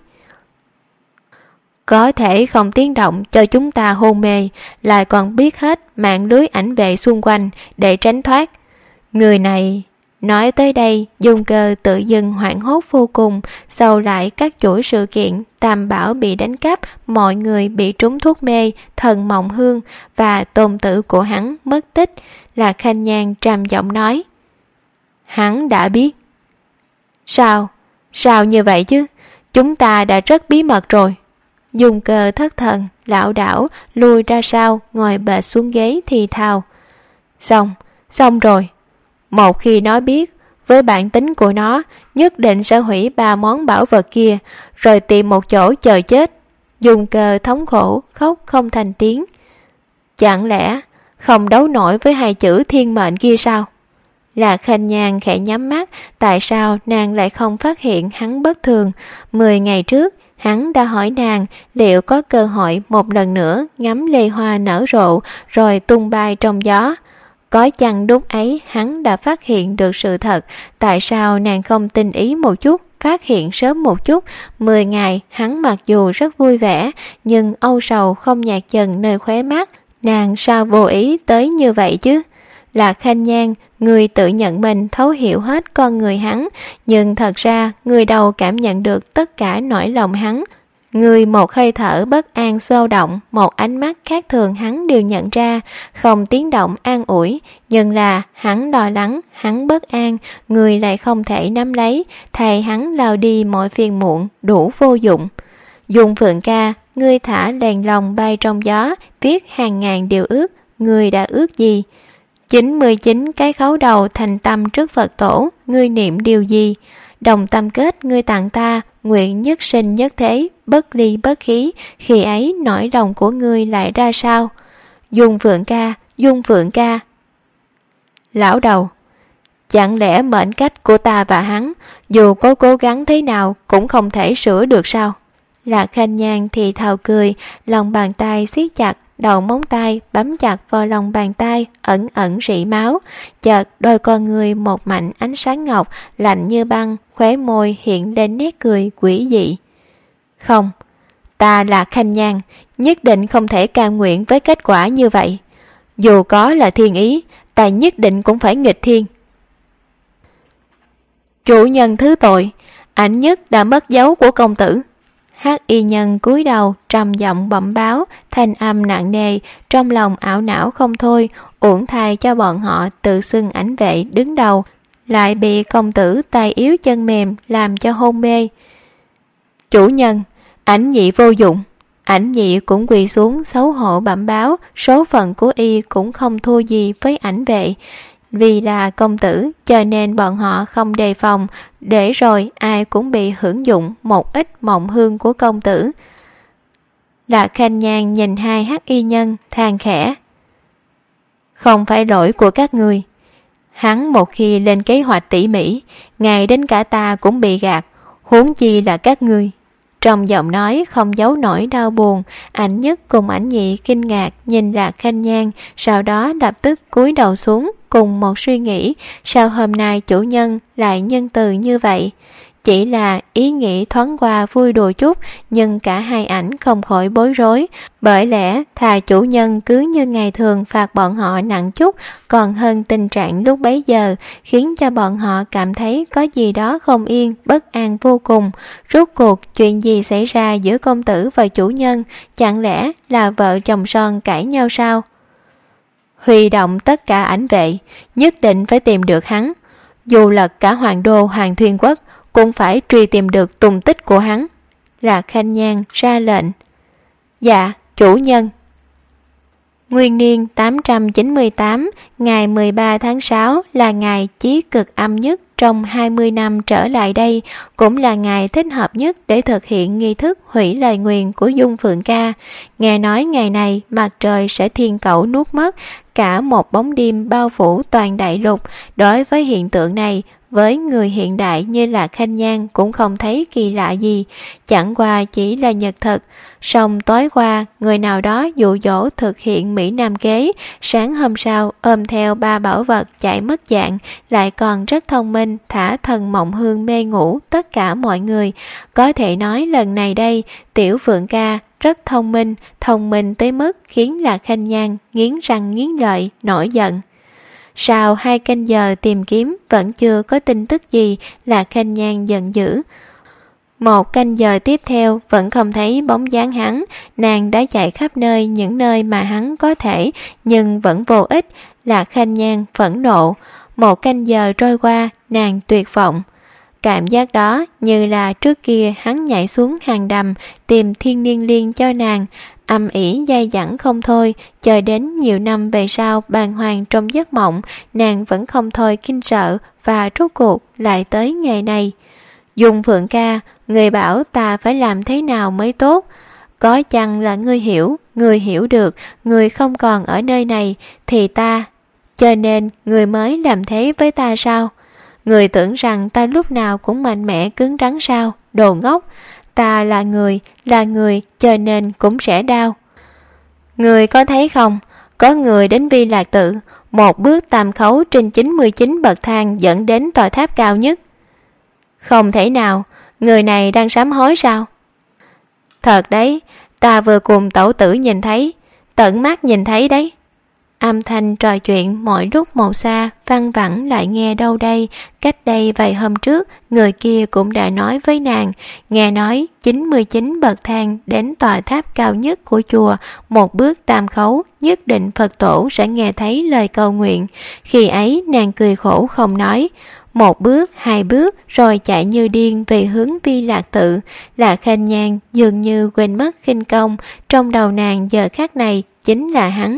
Có thể không tiếng động cho chúng ta hôn mê, lại còn biết hết mạng lưới ảnh vệ xung quanh để tránh thoát. Người này Nói tới đây, Dung Cơ tự dưng hoảng hốt vô cùng, sau lại các chuỗi sự kiện Tam Bảo bị đánh cắp, mọi người bị trúng thuốc mê, thần Mộng Hương và tôn tử của hắn mất tích. Lạc Khanh Nhan trầm giọng nói: Hắn đã biết. Sao như vậy chứ? Chúng ta đã rất bí mật rồi. Dung Cơ thất thần, lảo đảo lùi ra sau, ngồi bệt xuống ghế thì thào: Xong rồi. Một khi nó biết, với bản tính của nó, nhất định sẽ hủy 3 món bảo vật kia, rồi tìm một chỗ chờ chết. Dung Cơ thống khổ, khóc không thành tiếng. Chẳng lẽ không đấu nổi với 2 chữ thiên mệnh kia sao? Lạc Khanh Nhan khẽ nhắm mắt, tại sao nàng lại không phát hiện hắn bất thường? 10 ngày trước, hắn đã hỏi nàng liệu có cơ hội một lần nữa ngắm lê hoa nở rộ rồi tung bay trong gió. Có chăng lúc ấy hắn đã phát hiện được sự thật, tại sao nàng không tinh ý một chút, phát hiện sớm một chút? 10 ngày hắn mặc dù rất vui vẻ, nhưng âu sầu không nhạt dần nơi khóe mắt. Nàng sao vô ý tới như vậy chứ? Lạc Khanh Nhan, người tự nhận mình thấu hiểu hết con người hắn, nhưng thật ra người đâu cảm nhận được tất cả nỗi lòng hắn. Người một hơi thở bất an xô động, một ánh mắt khác thường hắn đều nhận ra, không tiếng động an ủi, nhưng là hắn lo lắng, hắn bất an, người lại không thể nắm lấy, thay hắn lao đi mọi phiền muộn, đủ vô dụng. Dung Phượng ca, ngươi thả đèn lồng bay trong gió, viết hàng ngàn điều ước, ngươi đã ước gì? 99 cái khấu đầu thành tâm trước Phật tổ, ngươi niệm điều gì? Đồng tâm kết ngươi tặng ta, nguyện nhất sinh nhất thế, bất ly bất khí, khi ấy nỗi lòng của ngươi lại ra sao? Dung Phượng ca. Lão đầu, chẳng lẽ mệnh cách của ta và hắn, dù có cố gắng thế nào cũng không thể sửa được sao? Lạc Khanh Nhan thì thào cười, lòng bàn tay siết chặt, đầu móng tay bấm chặt vào lòng bàn tay, ẩn ẩn rỉ máu. Chợt đôi con người một mảnh ánh sáng ngọc, lạnh như băng, khóe môi hiện lên nét cười quỷ dị. Không, ta là Khanh Nhan, nhất định không thể cam nguyện với kết quả như vậy. Dù có là thiên ý, ta nhất định cũng phải nghịch thiên. Chủ nhân thứ tội, ảnh nhất đã mất dấu của công tử. Hắc y nhân cúi đầu trầm giọng bẩm báo, thanh âm nặng nề, trong lòng ảo não không thôi, uổng thay cho bọn họ tự xưng ảnh vệ đứng đầu, lại bị công tử tay yếu chân mềm làm cho hôn mê. Chủ nhân, ảnh nhị vô dụng. Ảnh nhị cũng quỳ xuống xấu hổ bẩm báo, số phận của y cũng không thua gì với ảnh vệ. Vì là công tử cho nên bọn họ không đề phòng, để rồi ai cũng bị hưởng dụng một ít mộng hương của công tử. Lạc Khanh Nhan nhìn 2 hắc y nhân than khẽ: Không phải lỗi của các người. Hắn một khi lên kế hoạch tỉ mỉ, ngay đến cả ta cũng bị gạt, huống chi là các ngươi. Trong giọng nói không giấu nổi đau buồn, Ảnh nhất cùng Ảnh nhị kinh ngạc nhìn Lạc Khanh Nhan, sau đó lập tức cúi đầu xuống, cùng một suy nghĩ, sao hôm nay chủ nhân lại nhân từ như vậy? Chỉ là ý nghĩ thoáng qua vui đùa chút, nhưng cả 2 ảnh không khỏi bối rối, bởi lẽ thà chủ nhân cứ như ngày thường phạt bọn họ nặng chút, còn hơn tình trạng lúc bấy giờ, khiến cho bọn họ cảm thấy có gì đó không yên, bất an vô cùng. Rốt cuộc chuyện gì xảy ra giữa công tử và chủ nhân? Chẳng lẽ là vợ chồng son cãi nhau sao? Huy động tất cả ảnh vệ, nhất định phải tìm được hắn. Dù lật cả hoàng đô Hoàng Thuyên Quốc, cũng phải truy tìm được tung tích của hắn. Lạc Khanh Nhan ra lệnh. Dạ, chủ nhân. Nguyên niên 898, ngày 13 tháng 6 là ngày chí cực âm nhất trong 20 năm trở lại đây, cũng là ngày thích hợp nhất để thực hiện nghi thức hủy lời nguyền của Dung Phượng ca. Nghe nói ngày này mặt trời sẽ thiên cẩu nuốt mất, cả một bóng đêm bao phủ toàn đại lục. Đối với hiện tượng này, với người hiện đại như là Khanh Nhan cũng không thấy kỳ lạ gì, chẳng qua chỉ là nhật thực. Song tối qua, người nào đó dụ dỗ thực hiện Mỹ Nam kế, sáng hôm sau ôm theo 3 bảo vật chạy mất dạng, lại còn rất thông minh, thả thần Mộng Hương mê ngủ tất cả mọi người. Có thể nói lần này đây, Tiểu Phượng ca rất thông minh tới mức khiến là Khanh Nhan nghiến răng nghiến lợi, nổi giận. Sau 2 canh giờ tìm kiếm vẫn chưa có tin tức gì, Lạc Khanh Nhan giận dữ. 1 canh giờ tiếp theo vẫn không thấy bóng dáng hắn. Nàng đã chạy khắp nơi, những nơi mà hắn có thể, nhưng vẫn vô ích. Lạc Khanh Nhan phẫn nộ. 1 canh giờ trôi qua, nàng tuyệt vọng. Cảm giác đó như là trước kia hắn nhảy xuống hang đầm tìm Thiên Niên Liên cho nàng, âm ỉ dai dẳng không thôi, chờ đến nhiều năm về sau bàng hoàng trong giấc mộng, nàng vẫn không thôi kinh sợ, và rốt cuộc lại tới ngày này. Dung Phượng ca, người bảo ta phải làm thế nào mới tốt? Có chăng là ngươi hiểu được, ngươi không còn ở nơi này thì ta, cho nên ngươi mới làm thế với ta sao? Người tưởng rằng ta lúc nào cũng mạnh mẽ cứng rắn sao? Đồ ngốc! Ta là người cho nên cũng sẽ đau. Người có thấy không? Có người đến Vi Lạc Tự, 1 bước tam khấu trên 99 bậc thang dẫn đến tòa tháp cao nhất. Không thể nào, người này đang sám hối sao? Thật đấy, ta vừa cùng tẩu tử nhìn thấy, tận mắt nhìn thấy đấy. Âm thanh trò chuyện mỗi lúc một xa, văng vẳng lại nghe đâu đây. Cách đây vài hôm trước, người kia cũng đã nói với nàng, nghe nói 99 bậc thang đến tòa tháp cao nhất của chùa, 1 bước tam khấu, nhất định Phật tổ sẽ nghe thấy lời cầu nguyện. Khi ấy nàng cười khổ không nói. 1 bước, 2 bước, rồi chạy như điên về hướng Vi Lạc Tự. Lạc Khanh Nhan dường như quên mất khinh công, trong đầu nàng giờ khắc này chính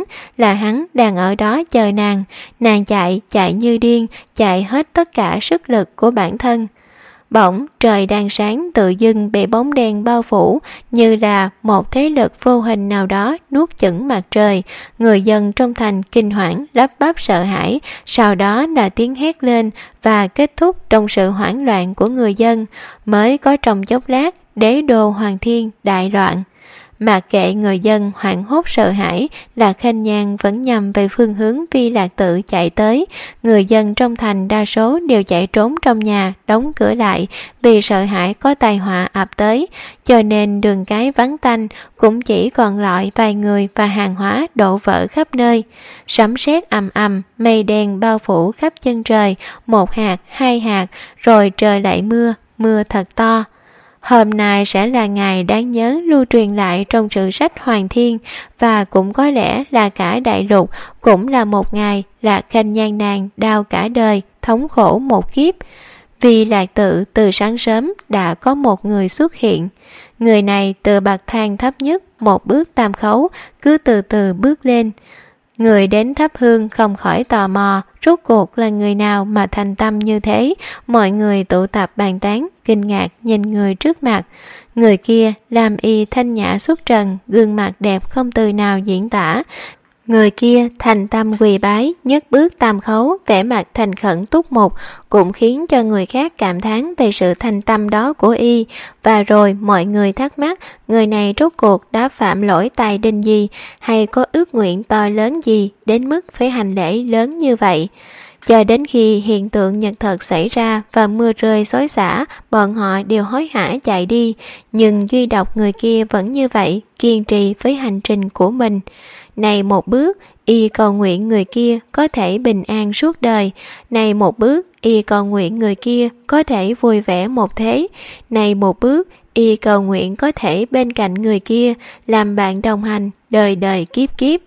là hắn đang ở đó chờ nàng. Nàng chạy như điên, chạy hết tất cả sức lực của bản thân. Bỗng trời đang sáng tự dưng bị bóng đen bao phủ, như là một thế lực vô hình nào đó nuốt chửng mặt trời. Người dân trong thành kinh hoảng lắp bắp sợ hãi, sau đó là tiếng hét lên, và kết thúc trong sự hoảng loạn của người dân. Mới có trong chốc lát, đế đô Hoàng Thiên đại loạn. Mặc kệ người dân hoảng hốt sợ hãi, Lạc Khanh Nhan vẫn nhằm về phương hướng Vi Lạc Tự chạy tới. Người dân trong thành đa số đều chạy trốn trong nhà, đóng cửa lại, vì sợ hãi có tai họa ập tới, cho nên đường cái vắng tanh, cũng chỉ còn lại vài người và hàng hóa đổ vỡ khắp nơi. Sấm sét ầm ầm, mây đen bao phủ khắp chân trời, 1 hạt, 2 hạt, rồi trời lại mưa thật to. Hôm nay sẽ là ngày đáng nhớ lưu truyền lại trong sử sách Hoàng Thiên, và cũng có lẽ là cả đại lục, cũng là một ngày Lạc Khanh Nhan nàng đau cả đời, thống khổ một kiếp. Vì Lạc Tự từ sáng sớm đã có một người xuất hiện. Người này từ bậc thang thấp nhất, 1 bước tam khấu, cứ từ từ bước lên. Người đến thắp hương không khỏi tò mò, rốt cuộc là người nào mà thành tâm như thế. Mọi người tụ tập bàn tán, kinh ngạc nhìn người trước mặt. Người kia làm y thanh nhã xuất trần, gương mặt đẹp không từ nào diễn tả. Người kia thành tâm quỳ bái, nhất bước tam khấu, vẻ mặt thành khẩn túc mục, cũng khiến cho người khác cảm thán về sự thành tâm đó của y. Và rồi mọi người thắc mắc, người này rốt cuộc đã phạm lỗi tài đinh gì, hay có ước nguyện to lớn gì đến mức phải hành lễ lớn như vậy. Cho đến khi hiện tượng nhật thực xảy ra và mưa rơi xối xả, bọn họ đều hối hả chạy đi, nhưng duy độc người kia vẫn như vậy, kiên trì với hành trình của mình. Này 1 bước, y cầu nguyện người kia có thể bình an suốt đời. Này 1 bước, y cầu nguyện người kia có thể vui vẻ một thế. Này 1 bước, y cầu nguyện có thể bên cạnh người kia, làm bạn đồng hành đời đời kiếp kiếp.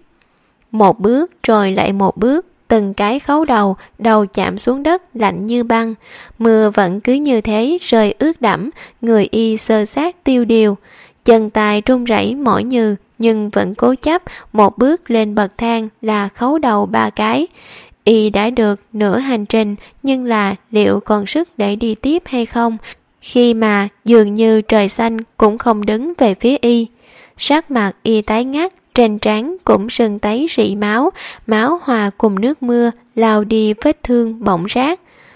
1 bước rồi lại 1 bước, từng cái khấu đầu chạm xuống đất lạnh như băng. Mưa vẫn cứ như thế rơi ướt đẫm, người y xơ xác tiêu điều. Chân tay run rẩy mỏi nhừ, nhưng vẫn cố chấp, 1 bước lên bậc thang là khấu đầu 3 cái. Y đã được nửa hành trình, nhưng là liệu còn sức để đi tiếp hay không, khi mà dường như trời xanh cũng không đứng về phía y. Sắc mặt y tái ngắt, trên trán cũng sưng tấy rỉ máu, máu hòa cùng nước mưa lao đi vết thương bỏng rát.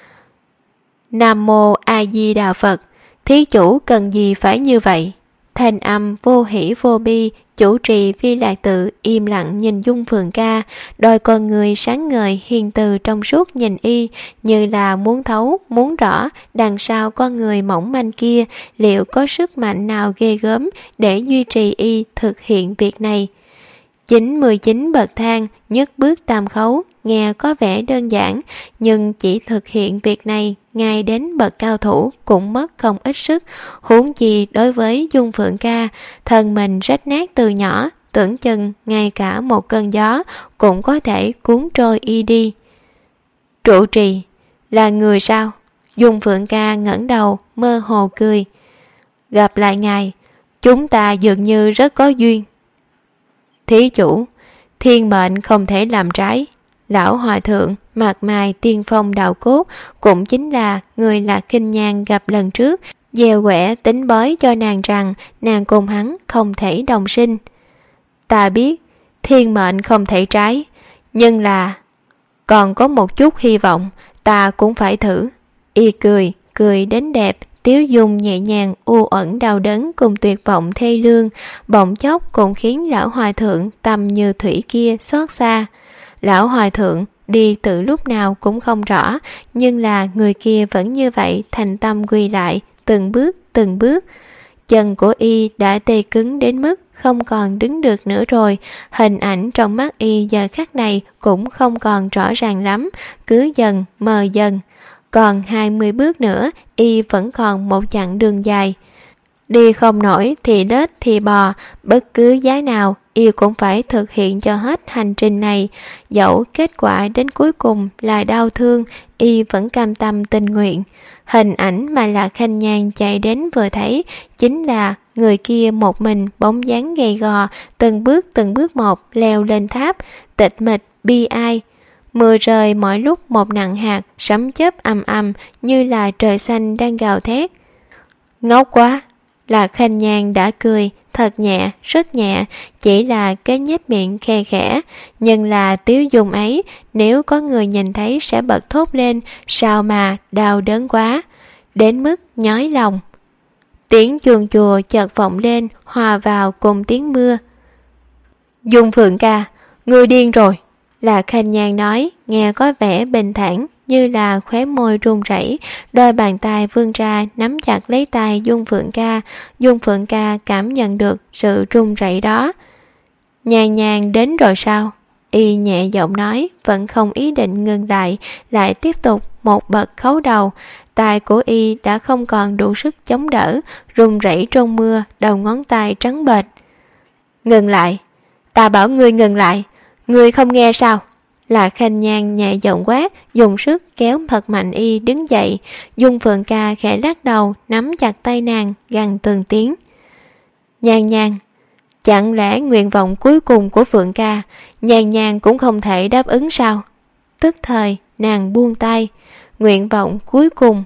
Nam mô A Di Đà Phật, thí chủ cần gì phải như vậy? Thanh âm vô hỷ vô bi, chủ trì Vi Lạc Tự im lặng nhìn Dung Phượng ca, đôi con người sáng ngời hiền từ trong suốt nhìn y, như là muốn thấu, muốn rõ đằng sau con người mỏng manh kia liệu có sức mạnh nào ghê gớm để duy trì y thực hiện việc này. 99 bậc thang nhất bước tam khấu nghe có vẻ đơn giản, nhưng chỉ thực hiện việc này ngay đến bậc cao thủ cũng mất không ít sức, huống chi đối với Dung Phượng Ca, thân mình rách nát từ nhỏ, tưởng chừng ngay cả một cơn gió cũng có thể cuốn trôi y đi. Trụ trì là người sao? Dung Phượng Ca ngẩng đầu mơ hồ cười. Gặp lại ngài, chúng ta dường như rất có duyên. Thí chủ, thiên mệnh không thể làm trái. Lão hòa thượng mặt mày tiên phong đạo cốt, cũng chính là người Lạc Kinh Nhan gặp lần trước, gieo quẻ tính bói cho nàng rằng nàng cùng hắn không thể đồng sinh. Ta biết thiên mệnh không thể trái, nhưng là còn có một chút hy vọng, ta cũng phải thử. Y cười đến đẹp, tiếu dung nhẹ nhàng u uẩn đau đớn cùng tuyệt vọng thê lương, bỗng chốc cũng khiến lão hòa thượng tâm như thủy kia xót xa. Lão hòa thượng đi từ lúc nào cũng không rõ, nhưng là người kia vẫn như vậy thành tâm quỳ lại, từng bước. Chân của y đã tê cứng đến mức không còn đứng được nữa rồi, hình ảnh trong mắt y giờ khắc này cũng không còn rõ ràng lắm, cứ dần mờ dần. Còn 20 bước nữa, y vẫn còn một chặng đường dài. Đi không nổi thì lết thì bò, bất cứ giá nào y cũng phải thực hiện cho hết hành trình này. Dẫu kết quả đến cuối cùng là đau thương, y vẫn cam tâm tình nguyện. Hình ảnh mà Lạc Khanh Nhan chạy đến vừa thấy chính là người kia một mình bóng dáng gầy gò, từng bước một leo lên tháp, tịch mịch bi ai. Mưa rơi mỗi lúc một nặng hạt, sấm chớp ầm ầm như là trời xanh đang gào thét. Ngốc quá! Lạc Khanh Nhan đã cười, thật nhẹ, rất nhẹ, chỉ là cái nhếch miệng khe khẽ, nhưng là tiếu dung ấy, nếu có người nhìn thấy sẽ bật thốt lên, sao mà đau đớn quá, đến mức nhói lòng. Tiếng chuông chùa chợt vọng lên, hòa vào cùng tiếng mưa. Dung Phượng Ca, ngươi điên rồi! Lạc Khanh Nhan nói, nghe có vẻ bình thản, như là khóe môi run rẩy, đôi bàn tay vươn ra nắm chặt lấy tay Dung Phượng Ca. Dung Phượng Ca cảm nhận được sự run rẩy đó. Nhan Nhan đến rồi sao? Y nhẹ giọng nói, vẫn không ý định ngừng lại tiếp tục một bậc khấu đầu. Tay của y đã không còn đủ sức chống đỡ, run rẩy trong mưa, đầu ngón tay trắng bệch. Ngừng lại! Ta bảo ngươi ngừng lại! Ngươi không nghe sao? Lạc Khanh Nhan nhẹ giọng quát, dùng sức kéo thật mạnh y đứng dậy. Dung Phượng Ca khẽ lắc đầu, nắm chặt tay nàng, gằn từng tiếng. Nhan Nhan, chẳng lẽ nguyện vọng cuối cùng của Phượng Ca, Nhan Nhan cũng không thể đáp ứng sao? Tức thời, nàng buông tay. Nguyện vọng cuối cùng.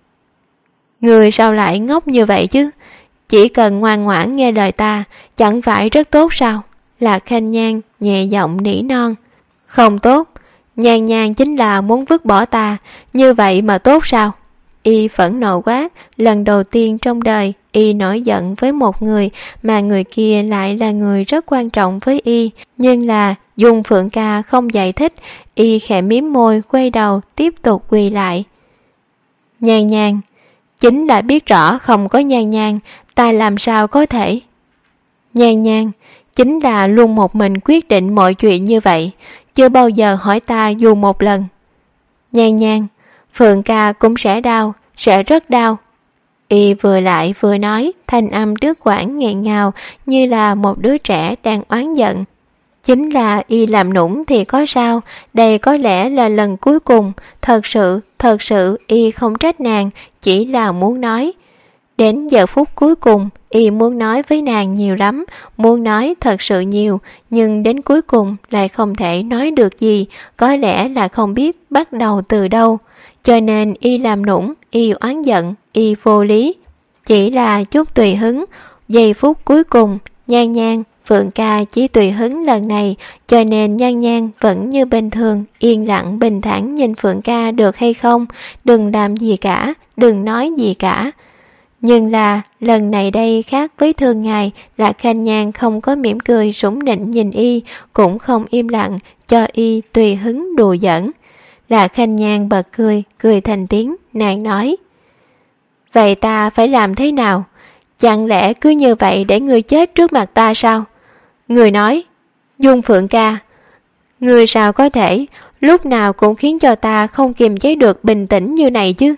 Người sao lại ngốc như vậy chứ? Chỉ cần ngoan ngoãn nghe lời ta, chẳng phải rất tốt sao? Lạc Khanh Nhan nhẹ giọng nỉ non. Không tốt, Nhan Nhan chính là muốn vứt bỏ ta, như vậy mà tốt sao? Y phẫn nộ quát, lần đầu tiên trong đời y nổi giận với một người mà người kia lại là người rất quan trọng với y, nhưng là Dung Phượng Ca không giải thích. Y khẽ mím môi quay đầu tiếp tục quỳ lại. Nhan Nhan, chính là biết rõ không có Nhan Nhan, ta làm sao có thể? Nhan Nhan, chính là luôn một mình quyết định mọi chuyện như vậy, chưa bao giờ hỏi ta dù một lần. Nhan Nhan, Phượng Ca cũng sẽ đau, sẽ rất đau. Y vừa lại vừa nói, thanh âm đứt quãng nghẹn ngào như là một đứa trẻ đang oán giận. Chính là y làm nũng thì có sao, đây có lẽ là lần cuối cùng, thật sự y không trách nàng, chỉ là muốn nói. Đến giờ phút cuối cùng, y muốn nói với nàng nhiều lắm, muốn nói thật sự nhiều, nhưng đến cuối cùng lại không thể nói được gì, có lẽ là không biết bắt đầu từ đâu. Cho nên y làm nũng, y oán giận, y vô lý. Chỉ là chút tùy hứng, giây phút cuối cùng, Nhan Nhan, Phượng Ca chỉ tùy hứng lần này, cho nên Nhan Nhan vẫn như bình thường, yên lặng bình thản nhìn Phượng Ca được hay không, đừng làm gì cả, đừng nói gì cả. Nhưng là lần này đây khác với thường ngày, Lạc Khanh Nhan không có mỉm cười sủng nịnh nhìn y, cũng không im lặng cho y tùy hứng đùa giỡn. Lạc Khanh Nhan bật cười thành tiếng, nàng nói: Vậy ta phải làm thế nào? Chẳng lẽ cứ như vậy để ngươi chết trước mặt ta sao? Ngươi nói. Dung Phượng ca, ngươi sao có thể lúc nào cũng khiến cho ta không kiềm chế được bình tĩnh như này chứ?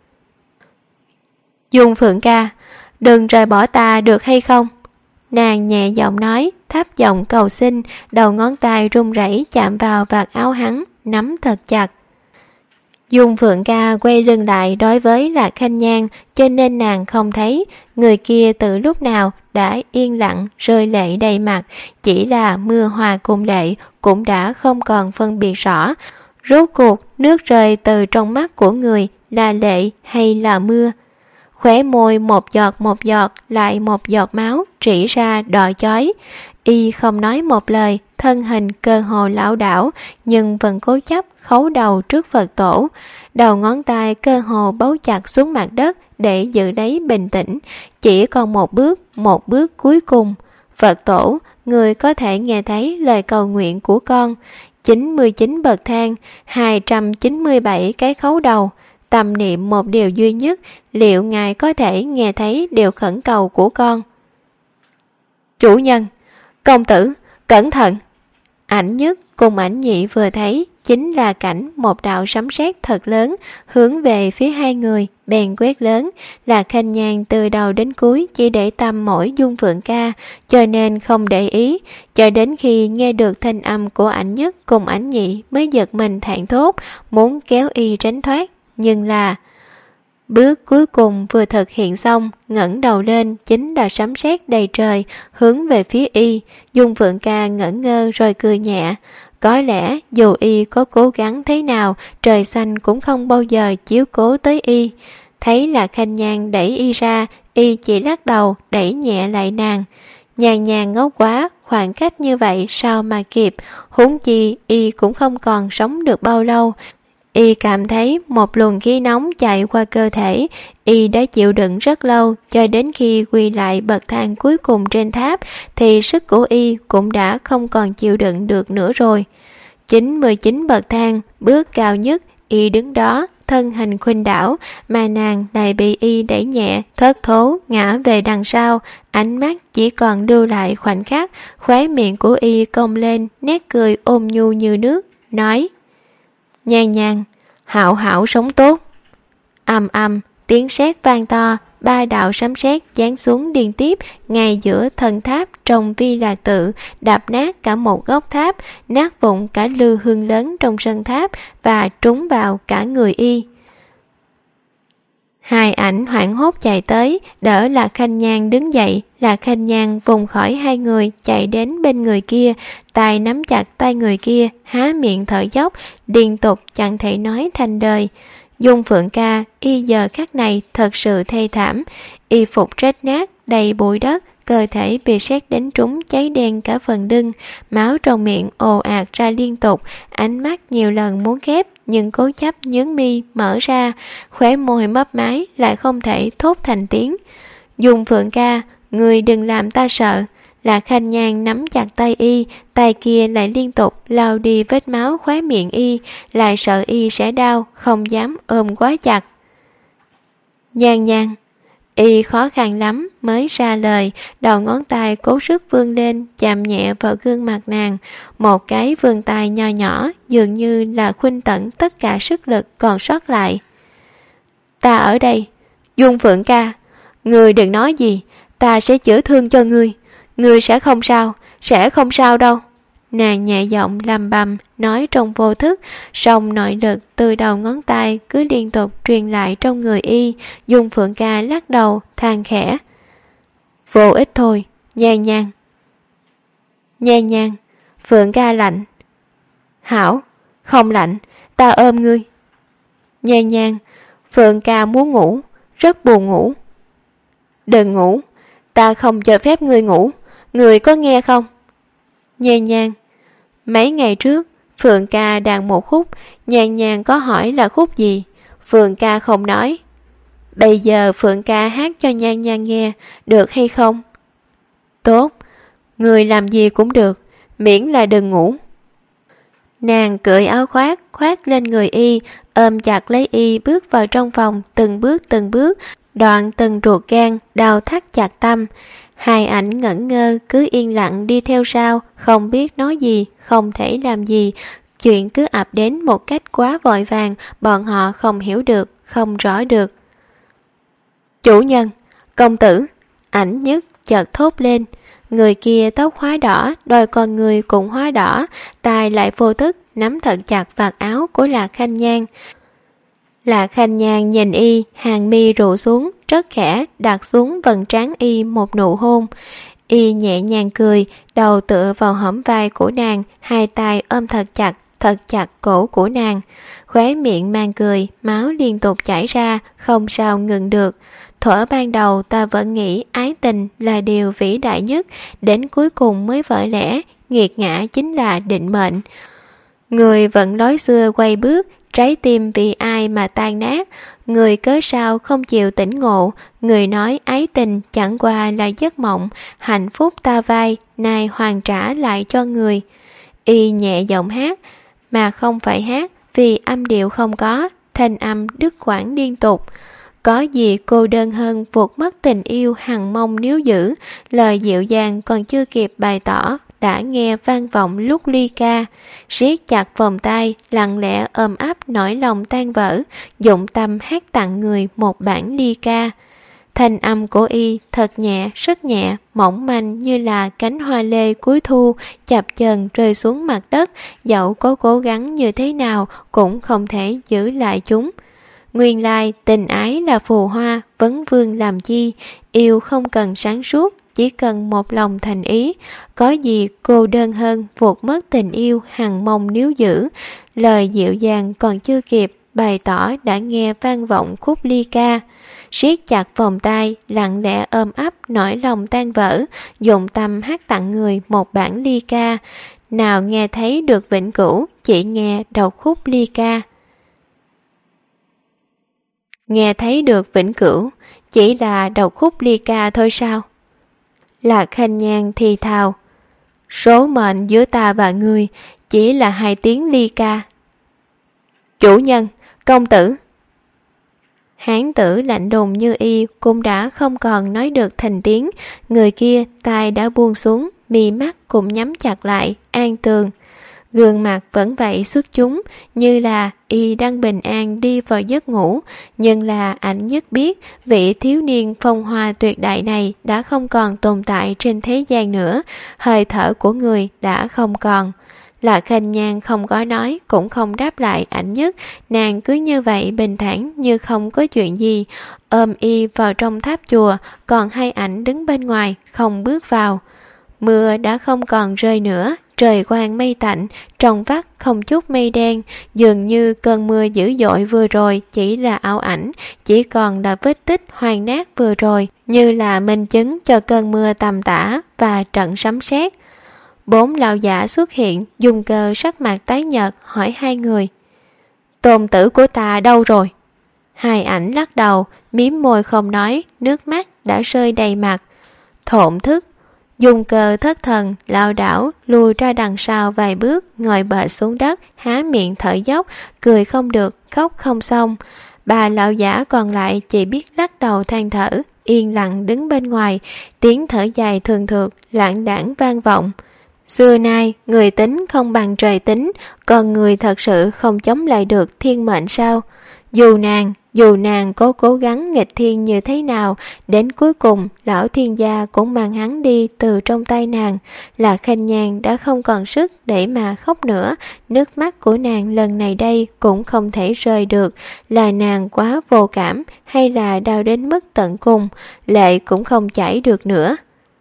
Dung Phượng ca, đừng rời bỏ ta được hay không? Nàng nhẹ giọng nói, thấp giọng cầu xin, đầu ngón tay run rẩy chạm vào vạt áo hắn, nắm thật chặt. Dung Phượng ca quay lưng lại đối với Lạc Khanh Nhan, cho nên nàng không thấy người kia từ lúc nào đã yên lặng rơi lệ đầy mặt, chỉ là mưa hòa cùng lệ cũng đã không còn phân biệt rõ. Rốt cuộc nước rơi từ trong mắt của người là lệ hay là mưa? Khóe môi một giọt lại một giọt máu rỉ ra đỏ chói. Y không nói một lời, thân hình cơ hồ lảo đảo nhưng vẫn cố chấp khấu đầu trước Phật tổ. Đầu ngón tay cơ hồ bấu chặt xuống mặt đất để giữ lấy bình tĩnh. Chỉ còn một bước cuối cùng. Phật tổ, người có thể nghe thấy lời cầu nguyện của con. 99 bậc thang, 297 cái khấu đầu. Tâm niệm một điều duy nhất, liệu ngài có thể nghe thấy điều khẩn cầu của con? Chủ nhân, công tử, cẩn thận! Ảnh nhất cùng ảnh nhị vừa thấy chính là cảnh một đạo sấm sét thật lớn hướng về phía hai người, bèn quét lớn. Lạc Khanh Nhan từ đầu đến cuối chỉ để tâm mỗi Dung Phượng ca, cho nên không để ý, cho đến khi nghe được thanh âm của ảnh nhất cùng ảnh nhị mới giật mình thảng thốt, muốn kéo y tránh thoát. Nhưng là bước cuối cùng vừa thực hiện xong, ngẩng đầu lên chính là sấm sét đầy trời hướng về phía y. Dung Phượng ca ngẩn ngơ rồi cười nhẹ. Có lẽ dù y có cố gắng thế nào, trời xanh cũng không bao giờ chiếu cố tới y. Thấy là Khanh Nhan đẩy y ra, y chỉ lắc đầu đẩy nhẹ lại nàng. Nhàn nhàn ngốc quá, khoảng cách như vậy sao mà kịp, huống chi y cũng không còn sống được bao lâu. Y cảm thấy một luồng khí nóng chạy qua cơ thể. Y đã chịu đựng rất lâu, cho đến khi quay lại bậc thang cuối cùng trên tháp thì sức của y cũng đã không còn chịu đựng được nữa rồi. 99 bậc thang, bước cao nhất, y đứng đó thân hình khuynh đảo, mà nàng lại bị y đẩy nhẹ thất thố ngã về đằng sau. Ánh mắt chỉ còn lưu lại khoảnh khắc, khóe miệng của y cong lên nét cười ôn nhu như nước, nói: Nhan Nhan, hảo hảo sống tốt. Ầm ầm, tiếng sét vang to, ba đạo sấm sét giáng xuống liên tiếp ngay giữa thân tháp trong Vi Lạc Tự, đạp nát cả một góc tháp, nát vụn cả lư hương lớn trong sân tháp và trúng vào cả người y. Hai ảnh hoảng hốt chạy tới, đỡ Lạc Khanh Nhan đứng dậy. Lạc Khanh Nhan vùng khỏi hai người, chạy đến bên người kia, tay nắm chặt tay người kia, há miệng thở dốc, liên tục chẳng thể nói thành lời. Dung Phượng ca, y giờ khắc này thật sự thê thảm, y phục rách nát, đầy bụi đất, cơ thể bị sét đánh trúng cháy đen cả phần lưng, máu trong miệng ồ ạt ra liên tục, ánh mắt nhiều lần muốn khép nhưng cố chấp nhướng mi mở ra, khóe môi mấp máy lại không thể thốt thành tiếng. Dung Phượng ca, người đừng làm ta sợ. Lạc Khanh Nhan nắm chặt tay y, tay kia lại liên tục lau đi vết máu khóe miệng y, lại sợ y sẽ đau, không dám ôm quá chặt. Nhan Nhan, y khó khăn lắm mới ra lời, đầu ngón tay cố sức vươn lên chạm nhẹ vào gương mặt nàng, một cái vươn tay nho nhỏ dường như là khuynh tận tất cả sức lực còn sót lại. Ta ở đây. Dung Phượng ca, ngươi đừng nói gì, ta sẽ chữa thương cho ngươi. Ngươi sẽ không sao đâu. Nàng nhẹ giọng lầm bầm nói trong vô thức, song nội lực từ đầu ngón tay cứ liên tục truyền lại trong người y. Dung Phượng ca lắc đầu than khẽ: Vô ích thôi. Nhan Nhan. Nhan Nhan, Phượng ca lạnh. Hảo, không lạnh, ta ôm ngươi. Nhan Nhan, Phượng ca muốn ngủ, rất buồn ngủ. Đừng ngủ, ta không cho phép ngươi ngủ, ngươi có nghe không? Nhan Nhan, mấy ngày trước Phượng ca đàn một khúc, Nhan Nhan có hỏi là khúc gì, Phượng ca không nói. Bây giờ Phượng ca hát cho Nhan Nhan nghe, được hay không? Tốt, người làm gì cũng được, miễn là đừng ngủ. Nàng cởi áo khoác lên người y, ôm chặt lấy y bước vào trong phòng, từng bước đoạn từng ruột gan, đau thắt chặt tâm. Hai ảnh ngẩn ngơ cứ yên lặng đi theo sau, không biết nói gì, không thể làm gì. Chuyện cứ ập đến một cách quá vội vàng, bọn họ không hiểu được, không rõ được. Chủ nhân, công tử, ảnh nhất chợt thốt lên. Người kia tóc hóa đỏ, đôi con người cũng hóa đỏ, tay lại vô thức nắm thật chặt vạt áo của Lạc Khanh Nhan. Lạc Khanh Nhan nhìn y, hàng mi rụ xuống, rất khẽ đặt xuống vầng trán y một nụ hôn. Y nhẹ nhàng cười, đầu tựa vào hõm vai của nàng, hai tay ôm thật chặt cổ của nàng. Khóe miệng mang cười, máu liên tục chảy ra, không sao ngừng được. Thuở ban đầu ta vẫn nghĩ ái tình là điều vĩ đại nhất, đến cuối cùng mới vỡ lẽ, nghiệt ngã chính là định mệnh. Người vẫn lối xưa quay bước, trái tim vì ai mà tan nát. Người cớ sao không chịu tỉnh ngộ, người nói ái tình chẳng qua là giấc mộng, hạnh phúc ta vai, nay hoàn trả lại cho người. Y nhẹ giọng hát, mà không phải hát vì âm điệu không có, thanh âm đứt quãng liên tục. Có gì cô đơn hơn vụt mất tình yêu hằng mong níu giữ, lời dịu dàng còn chưa kịp bày tỏ, đã nghe vang vọng lúc ly ca. Siết chặt vòng tay, lặng lẽ ôm ấp nỗi lòng tan vỡ, dụng tâm hát tặng người một bản ly ca. Thanh âm của y thật nhẹ, rất nhẹ, mỏng manh như là cánh hoa lê cuối thu, chập chờn rơi xuống mặt đất, dẫu có cố gắng như thế nào cũng không thể giữ lại chúng. Nguyên lai tình ái là phù hoa, vấn vương làm chi, yêu không cần sáng suốt, chỉ cần một lòng thành ý. Có gì cô đơn hơn vụt mất tình yêu hằng mong níu giữ, lời dịu dàng còn chưa kịp bày tỏ đã nghe vang vọng khúc ly ca. Siết chặt vòng tay, lặng lẽ ôm ấp nỗi lòng tan vỡ, dụng tâm hát tặng người một bản ly ca. Nào nghe thấy được vĩnh cửu, chỉ nghe đầu khúc ly ca. Nghe thấy được vĩnh cửu, chỉ là đầu khúc ly ca thôi sao? Lạc Khanh Nhan thì thào, số mệnh giữa ta và ngươi chỉ là 2 tiếng ly ca. Chủ nhân, công tử. Hán tử lạnh lùng như y cũng đã không còn nói được thành tiếng. Người kia tai đã buông xuống, mi mắt cũng nhắm chặt lại, an tường. Gương mặt vẫn vậy xuất chúng, như là y đang bình an đi vào giấc ngủ. Nhưng là ảnh nhất biết vị thiếu niên phong hoa tuyệt đại này đã không còn tồn tại trên thế gian nữa, hơi thở của người đã không còn. Lạc Khanh Nhan không có nói, cũng không đáp lại ảnh nhất, nàng cứ như vậy bình thản như không có chuyện gì, ôm y vào trong tháp chùa, còn hai ảnh đứng bên ngoài, không bước vào. Mưa đã không còn rơi nữa, trời quang mây tạnh, trong vắt không chút mây đen, dường như cơn mưa dữ dội vừa rồi chỉ là ảo ảnh, chỉ còn là vết tích hoang nát vừa rồi, như là minh chứng cho cơn mưa tầm tã và trận sấm sét. 4 lão giả xuất hiện, dùng cờ sắc mặt tái nhợt hỏi hai người, tôn tử của ta đâu rồi? Hai ảnh lắc đầu, mím môi không nói, nước mắt đã rơi đầy mặt. Thổn thức, dùng cờ thất thần, lảo đảo lùi ra đằng sau vài bước, ngồi bệt xuống đất, há miệng thở dốc, cười không được, khóc không xong. 3 lão giả còn lại chỉ biết lắc đầu than thở, yên lặng đứng bên ngoài, tiếng thở dài thường thượt, lãng đãng vang vọng. Xưa nay, người tính không bằng trời tính, còn người thật sự không chống lại được thiên mệnh sao? Dù nàng có cố gắng nghịch thiên như thế nào, đến cuối cùng lão thiên gia cũng mang hắn đi từ trong tay nàng. Lạc Khanh Nhan đã không còn sức để mà khóc nữa, nước mắt của nàng lần này đây cũng không thể rơi được, là nàng quá vô cảm hay là đau đến mức tận cùng, lệ cũng không chảy được nữa.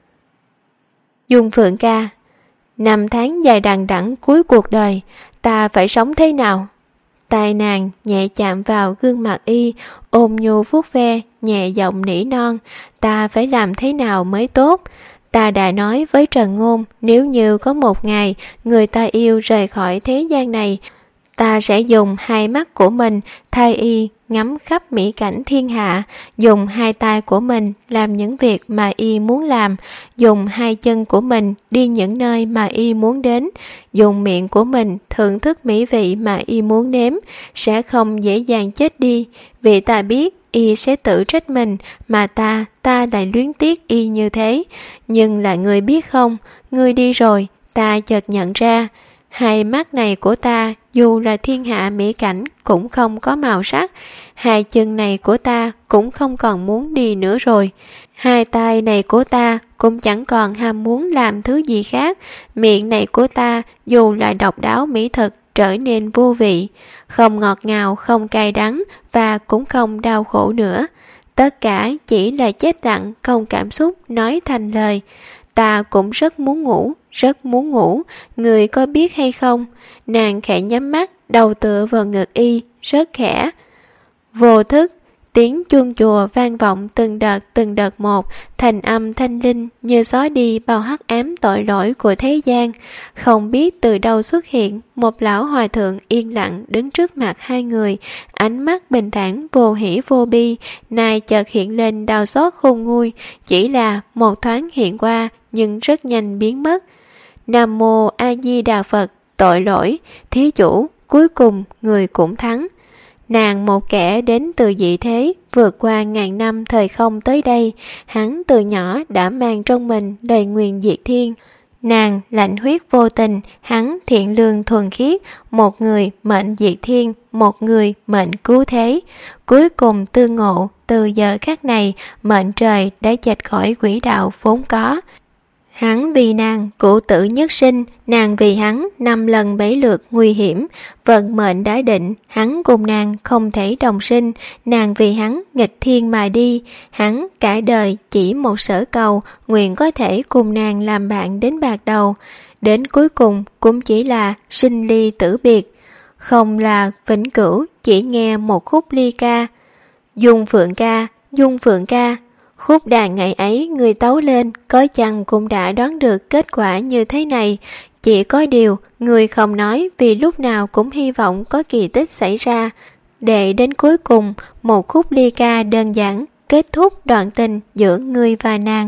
Dung Phượng ca, 5 tháng dài đằng đẵng cuối cuộc đời, ta phải sống thế nào? Tai nàng nhẹ chạm vào gương mặt y, ôm nhu vuốt ve, nhẹ giọng nỉ non, ta phải làm thế nào mới tốt? Ta đã nói với Trần Ngôn, nếu như có một ngày người ta yêu rời khỏi thế gian này, ta sẽ dùng 2 mắt của mình thay y ngắm khắp mỹ cảnh thiên hạ, dùng 2 tay của mình làm những việc mà y muốn làm, dùng 2 chân của mình đi những nơi mà y muốn đến, dùng miệng của mình thưởng thức mỹ vị mà y muốn nếm, sẽ không dễ dàng chết đi, vì ta biết y sẽ tự trách mình, mà ta lại luyến tiếc y như thế. Nhưng là người biết không, ngươi đi rồi, ta chợt nhận ra, hai mắt này của ta dù là thiên hạ mỹ cảnh cũng không có màu sắc, hai chân này của ta cũng không còn muốn đi nữa rồi, hai tay này của ta cũng chẳng còn ham muốn làm thứ gì khác, miệng này của ta dù là độc đáo mỹ thực trở nên vô vị, không ngọt ngào, không cay đắng và cũng không đau khổ nữa. Tất cả chỉ là chết lặng, không cảm xúc nói thành lời. Ta cũng rất muốn ngủ, người có biết hay không? Nàng khẽ nhắm mắt, đầu tựa vào ngực y, rất khẽ. Vô thức, tiếng chuông chùa vang vọng từng đợt một, thành âm thanh linh như xóa đi bao hắc ám tội lỗi của thế gian. Không biết từ đâu xuất hiện một lão hòa thượng yên lặng đứng trước mặt hai người, ánh mắt bình thản vô hỉ vô bi, nay chợt hiện lên đau xót khôn nguôi, chỉ là một thoáng hiện qua nhưng rất nhanh biến mất. Nam mô A Di Đà Phật, tội lỗi, thí chủ, cuối cùng người cũng thắng. Nàng một kẻ đến từ dị thế, vượt qua ngàn năm thời không tới đây, hắn từ nhỏ đã mang trong mình lời nguyền diệt thiên. Nàng lạnh huyết vô tình, hắn thiện lương thuần khiết, một người mệnh diệt thiên, một người mệnh cứu thế. Cuối cùng tương ngộ, từ giờ khắc này, mệnh trời đã chệch khỏi quỹ đạo vốn có. Hắn vì nàng cửu tử nhất sinh, nàng vì hắn 5 lần 7 lượt nguy hiểm, vận mệnh đã định, hắn cùng nàng không thể đồng sinh, nàng vì hắn nghịch thiên mà đi, hắn cả đời chỉ một sở cầu, nguyện có thể cùng nàng làm bạn đến bạc đầu, đến cuối cùng cũng chỉ là sinh ly tử biệt, không là vĩnh cửu, chỉ nghe một khúc ly ca. Dung Phượng ca. Khúc đàn ngày ấy người tấu lên, có chăng cũng đã đoán được kết quả như thế này. Chỉ có điều, người không nói vì lúc nào cũng hy vọng có kỳ tích xảy ra. Để đến cuối cùng, một khúc ly ca đơn giản, kết thúc đoạn tình giữa người và nàng.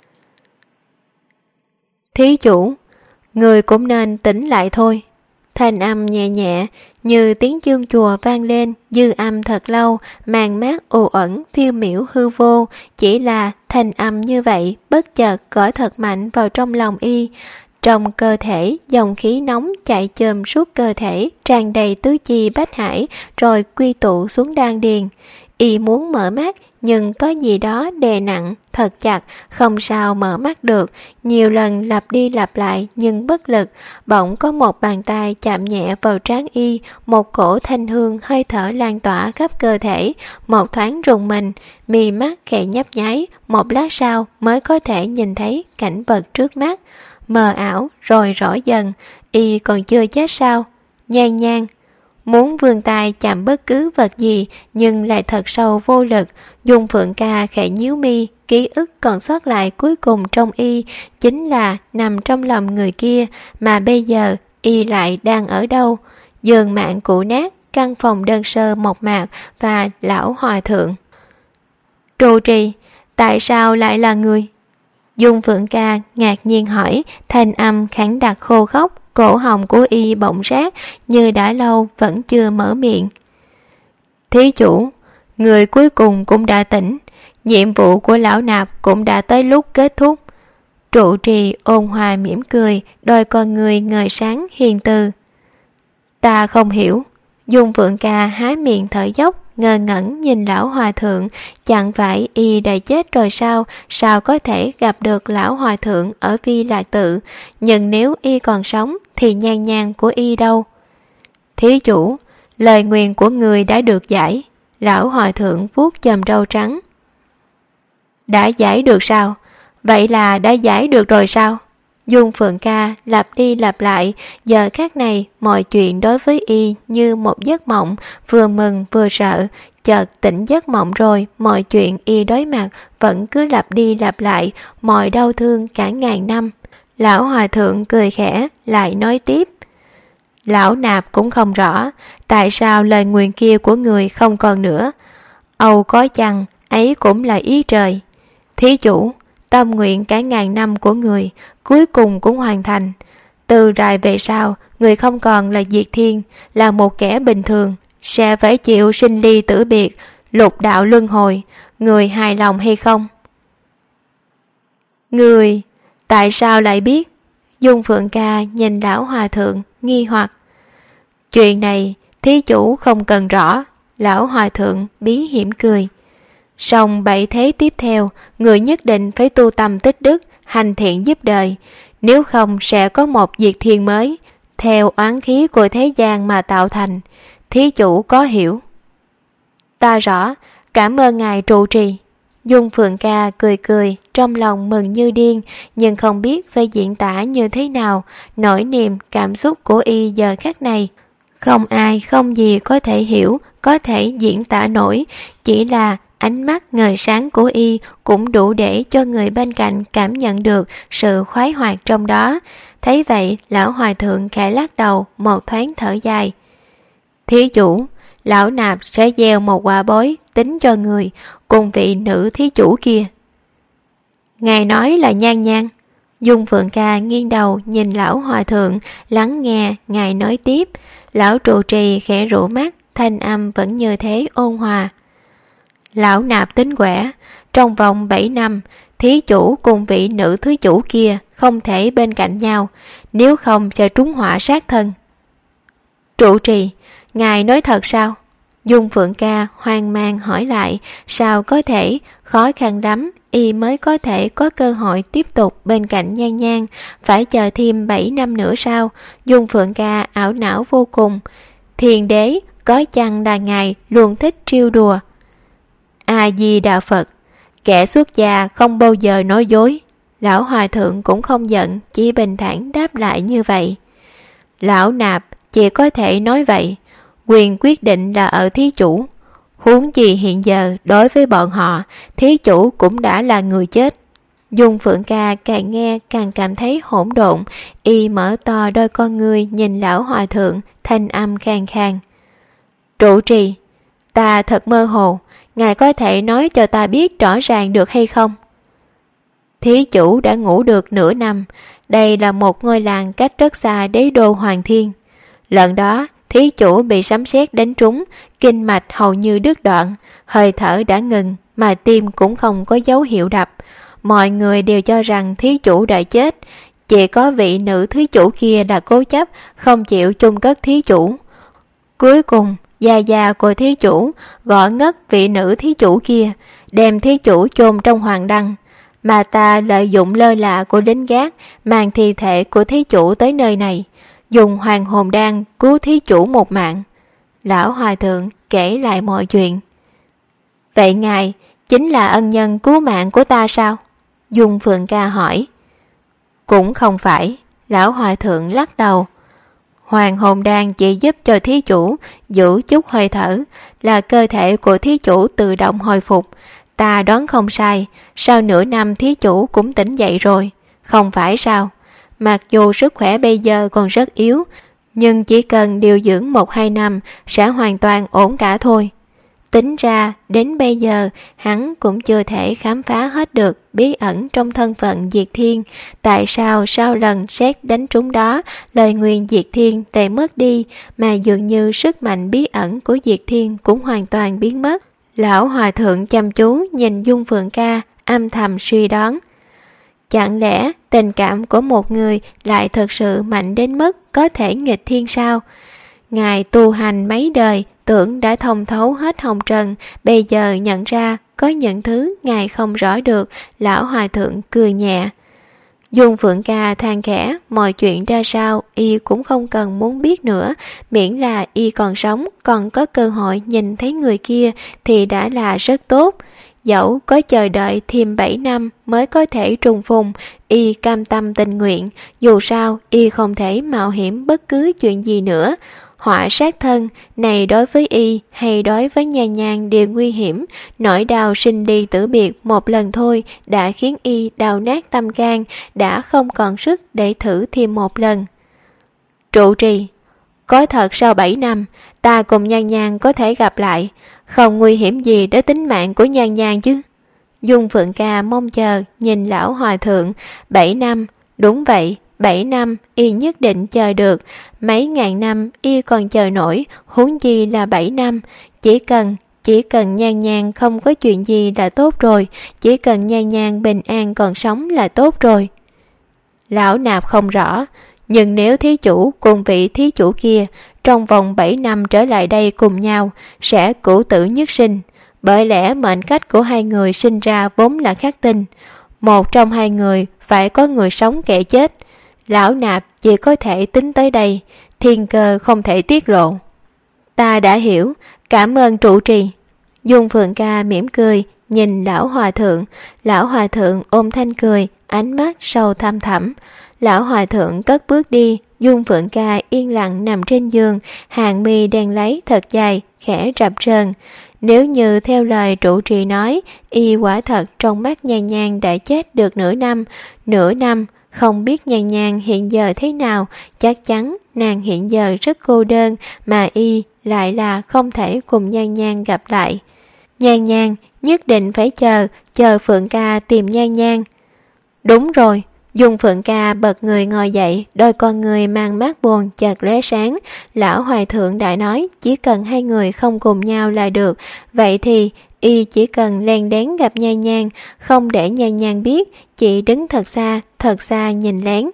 Thí chủ, người cũng nên tỉnh lại thôi. Thanh âm nhẹ nhẹ, như tiếng chuông chùa vang lên, dư âm thật lâu, màn mát u uẩn, phiêu miểu hư vô, chỉ là thanh âm như vậy, bất chợt gõ thật mạnh vào trong lòng y. Trong cơ thể, dòng khí nóng chạy chồm suốt cơ thể, tràn đầy tứ chi bách hải, rồi quy tụ xuống đan điền. Y muốn mở mắt, nhưng có gì đó đè nặng, thật chặt, không sao mở mắt được. Nhiều lần lặp đi lặp lại nhưng bất lực, bỗng có một bàn tay chạm nhẹ vào trán y, một cổ thanh hương hơi thở lan tỏa khắp cơ thể, một thoáng rùng mình, mi mắt khẽ nhấp nháy, một lát sau mới có thể nhìn thấy cảnh vật trước mắt. Mờ ảo rồi rõ dần, y còn chưa chết sao? Nhan muốn vươn tay chạm bất cứ vật gì nhưng lại thật sâu vô lực. Dung Phượng ca khẽ nhíu mi, ký ức còn sót lại cuối cùng trong y chính là nằm trong lòng người kia, mà bây giờ y lại đang ở đâu? Giường mạng cũ nát, căn phòng đơn sơ mộc mạc và lão hòa thượng. Trụ trì, tại sao lại là người? Dung Phượng ca ngạc nhiên hỏi, thanh âm khẳng đặc khô khốc, cổ họng của y bỗng rát như đã lâu vẫn chưa mở miệng. Thí chủ, người cuối cùng cũng đã tỉnh, nhiệm vụ của lão nạp cũng đã tới lúc kết thúc. Trụ trì ôn hòa mỉm cười, đôi con người ngời sáng hiền từ. Ta không hiểu. Dung Phượng ca há miệng thở dốc, ngơ ngẩn nhìn lão hòa thượng, chẳng phải y đã chết rồi sao có thể gặp được lão hòa thượng ở Vi Lạc Tự, nhưng nếu y còn sống thì nhan của y đâu? Thí chủ, lời nguyền của người đã được giải. Lão hòa thượng vuốt chòm râu trắng. Đã giải được sao? Vậy là đã giải được rồi sao? Dung Phượng ca lặp đi lặp lại, giờ khắc này mọi chuyện đối với y như một giấc mộng, vừa mừng vừa sợ. Chợt tỉnh giấc mộng rồi, mọi chuyện y đối mặt vẫn cứ lặp đi lặp lại, mọi đau thương cả ngàn năm. Lão hòa thượng cười khẽ, lại nói tiếp. Lão nạp cũng không rõ, tại sao lời nguyền kia của người không còn nữa. Âu có chăng, ấy cũng là ý trời. Thí chủ, tâm nguyện cả ngàn năm của người cuối cùng cũng hoàn thành. Từ rày về sau, người không còn là diệt thiên, là một kẻ bình thường, sẽ phải chịu sinh ly tử biệt, Lục đạo luân hồi, người hài lòng hay không? Người, tại sao lại biết? Dung Phượng Ca nhìn lão hòa thượng nghi hoặc. Chuyện này thí chủ không cần rõ. Lão hòa thượng bí hiểm cười. Song 7 thế tiếp theo, người nhất định phải tu tâm tích đức, hành thiện giúp đời. Nếu không sẽ có một diệt thiên mới, theo oán khí của thế gian mà tạo thành. Thí chủ có hiểu? Ta rõ, cảm ơn ngài trụ trì. Dung Phượng Ca cười cười, trong lòng mừng như điên, nhưng không biết phải diễn tả như thế nào. Nỗi niềm, cảm xúc của y giờ khắc này, không ai không gì có thể hiểu, có thể diễn tả nổi. Chỉ là ánh mắt ngời sáng của y cũng đủ để cho người bên cạnh cảm nhận được sự khoái hoạt trong đó. Thấy vậy, lão hòa thượng khẽ lắc đầu, một thoáng thở dài. Thí chủ, lão nạp sẽ gieo một quả bói tính cho người cùng vị nữ thí chủ kia. Ngài nói là Nhan Nhan. Dung Phượng Ca nghiêng đầu nhìn lão hòa thượng, lắng nghe ngài nói tiếp. Lão trụ trì khẽ rũ mắt, thanh âm vẫn như thế ôn hòa. Lão nạp tính quẻ, trong vòng 7 năm, thí chủ cùng vị nữ thứ chủ kia không thể bên cạnh nhau, nếu không sẽ trúng họa sát thân. Trụ trì, ngài nói thật sao? Dung Phượng Ca hoang mang hỏi lại, sao có thể, khó khăn lắm, y mới có thể có cơ hội tiếp tục bên cạnh Nhan Nhan, phải chờ thêm 7 năm nữa sao? Dung Phượng Ca ảo não vô cùng. Thiền đế, có chăng là ngài luôn thích trêu đùa? A Di Đà Phật, kẻ xuất gia không bao giờ nói dối. Lão hòa thượng cũng không giận, chỉ bình thản đáp lại như vậy. Lão nạp chỉ có thể nói vậy, quyền quyết định là ở thí chủ. Huống gì hiện giờ đối với bọn họ, thí chủ cũng đã là người chết. Dung Phượng Ca càng nghe càng cảm thấy hỗn độn, y mở to đôi con ngươi nhìn lão hòa thượng, thanh âm khàn khàn. Trụ trì, ta thật mơ hồ, ngài có thể nói cho ta biết rõ ràng được hay không? Thí chủ đã ngủ được nửa năm, đây là một ngôi làng cách rất xa đế đô Hoàng Thiên. Lần đó, thí chủ bị sấm sét đánh trúng, kinh mạch hầu như đứt đoạn, hơi thở đã ngừng, mà tim cũng không có dấu hiệu đập. Mọi người đều cho rằng thí chủ đã chết, chỉ có vị nữ thí chủ kia là cố chấp, không chịu chung cất thí chủ. Cuối cùng, gia của thí chủ gõ ngất vị nữ thí chủ kia, đem thí chủ chôn trong hoàng đăng. Mà ta lợi dụng lơ là của lính gác, mang thi thể của thí chủ tới nơi này, dùng hoàng hồn đan cứu thí chủ một mạng. Lão hòa thượng kể lại mọi chuyện. Vậy ngài chính là ân nhân cứu mạng của ta sao? Dung Phượng Ca hỏi. Cũng không phải. Lão hòa thượng lắc đầu. Hoàng hồn đan chỉ giúp cho thí chủ giữ chút hơi thở, là cơ thể của thí chủ tự động hồi phục. Ta đoán không sai, sau nửa năm thí chủ cũng tỉnh dậy rồi, không phải sao? Mặc dù sức khỏe bây giờ còn rất yếu, nhưng chỉ cần điều dưỡng 1-2 năm sẽ hoàn toàn ổn cả thôi. Tính ra, đến bây giờ, hắn cũng chưa thể khám phá hết được bí ẩn trong thân phận Diệt Thiên. Tại sao sau lần sét đánh trúng đó, lời nguyền Diệt Thiên lại mất đi, mà dường như sức mạnh bí ẩn của Diệt Thiên cũng hoàn toàn biến mất. Lão hòa thượng chăm chú nhìn Dung Phượng Ca, âm thầm suy đoán. Chẳng lẽ tình cảm của một người lại thật sự mạnh đến mức có thể nghịch thiên sao? Ngài tu hành mấy đời, tưởng đã thông thấu hết hồng trần, bây giờ nhận ra có những thứ ngài không rõ được. Lão hòa thượng cười nhẹ. Dung Phượng Ca than khẽ, mọi chuyện ra sao y cũng không cần muốn biết nữa, miễn là y còn sống, còn có cơ hội nhìn thấy người kia thì đã là rất tốt. Dẫu có chờ đợi thêm 7 năm mới có thể trùng phùng, y cam tâm tình nguyện, dù sao y không thể mạo hiểm bất cứ chuyện gì nữa. Họa sát thân này đối với y hay đối với Nhan Nhan đều nguy hiểm, nỗi đau sinh ly tử biệt một lần thôi đã khiến y đau nát tâm can, đã không còn sức để thử thêm một lần. Trụ trì, có thật sau 7 năm ta cùng Nhan Nhan có thể gặp lại, không nguy hiểm gì đến tính mạng của Nhan Nhan chứ? Dung Phượng Ca mong chờ nhìn lão hòa thượng. 7 năm, đúng vậy, 7 năm y nhất định chờ được, mấy ngàn năm y còn chờ nổi, huống chi là 7 năm. Chỉ cần chỉ cần Nhan Nhan không có chuyện gì là tốt rồi, chỉ cần Nhan Nhan bình an còn sống là tốt rồi. Lão Nạp không rõ, nhưng nếu thí chủ cùng vị thí chủ kia trong vòng 7 năm trở lại đây cùng nhau sẽ cửu tử nhất sinh, bởi lẽ mệnh cách của hai người sinh ra vốn là khắc tinh, một trong hai người phải có người sống kẻ chết. Lão Nạp chỉ có thể tính tới đây, thiên cơ không thể tiết lộ. Ta đã hiểu, cảm ơn trụ trì. Dung Phượng Ca mỉm cười nhìn lão hòa thượng. Lão hòa thượng ôm thanh cười, ánh mắt sâu thăm thẳm. Lão hòa thượng cất bước đi. Dung Phượng Ca yên lặng nằm trên giường, hàng mi đen láy thật dài, khẽ rập rờn. Nếu như theo lời trụ trì nói, y quả thật trong mắt Nhan Nhan đã chết được nửa năm, không biết Nhan Nhan hiện giờ thế nào, chắc chắn nàng hiện giờ rất cô đơn, mà y lại là không thể cùng Nhan Nhan gặp lại. Nhan Nhan nhất định phải chờ Phượng Ca tìm Nhan Nhan. Đúng rồi. Dung Phượng Ca bật người ngồi dậy, đôi con người mang mắt buồn chợt lóe sáng. Lão hòa thượng đã nói chỉ cần hai người không cùng nhau là được, vậy thì y chỉ cần len lén gặp Nhan Nhan, không để Nhan Nhan biết, chỉ đứng thật xa nhìn lén.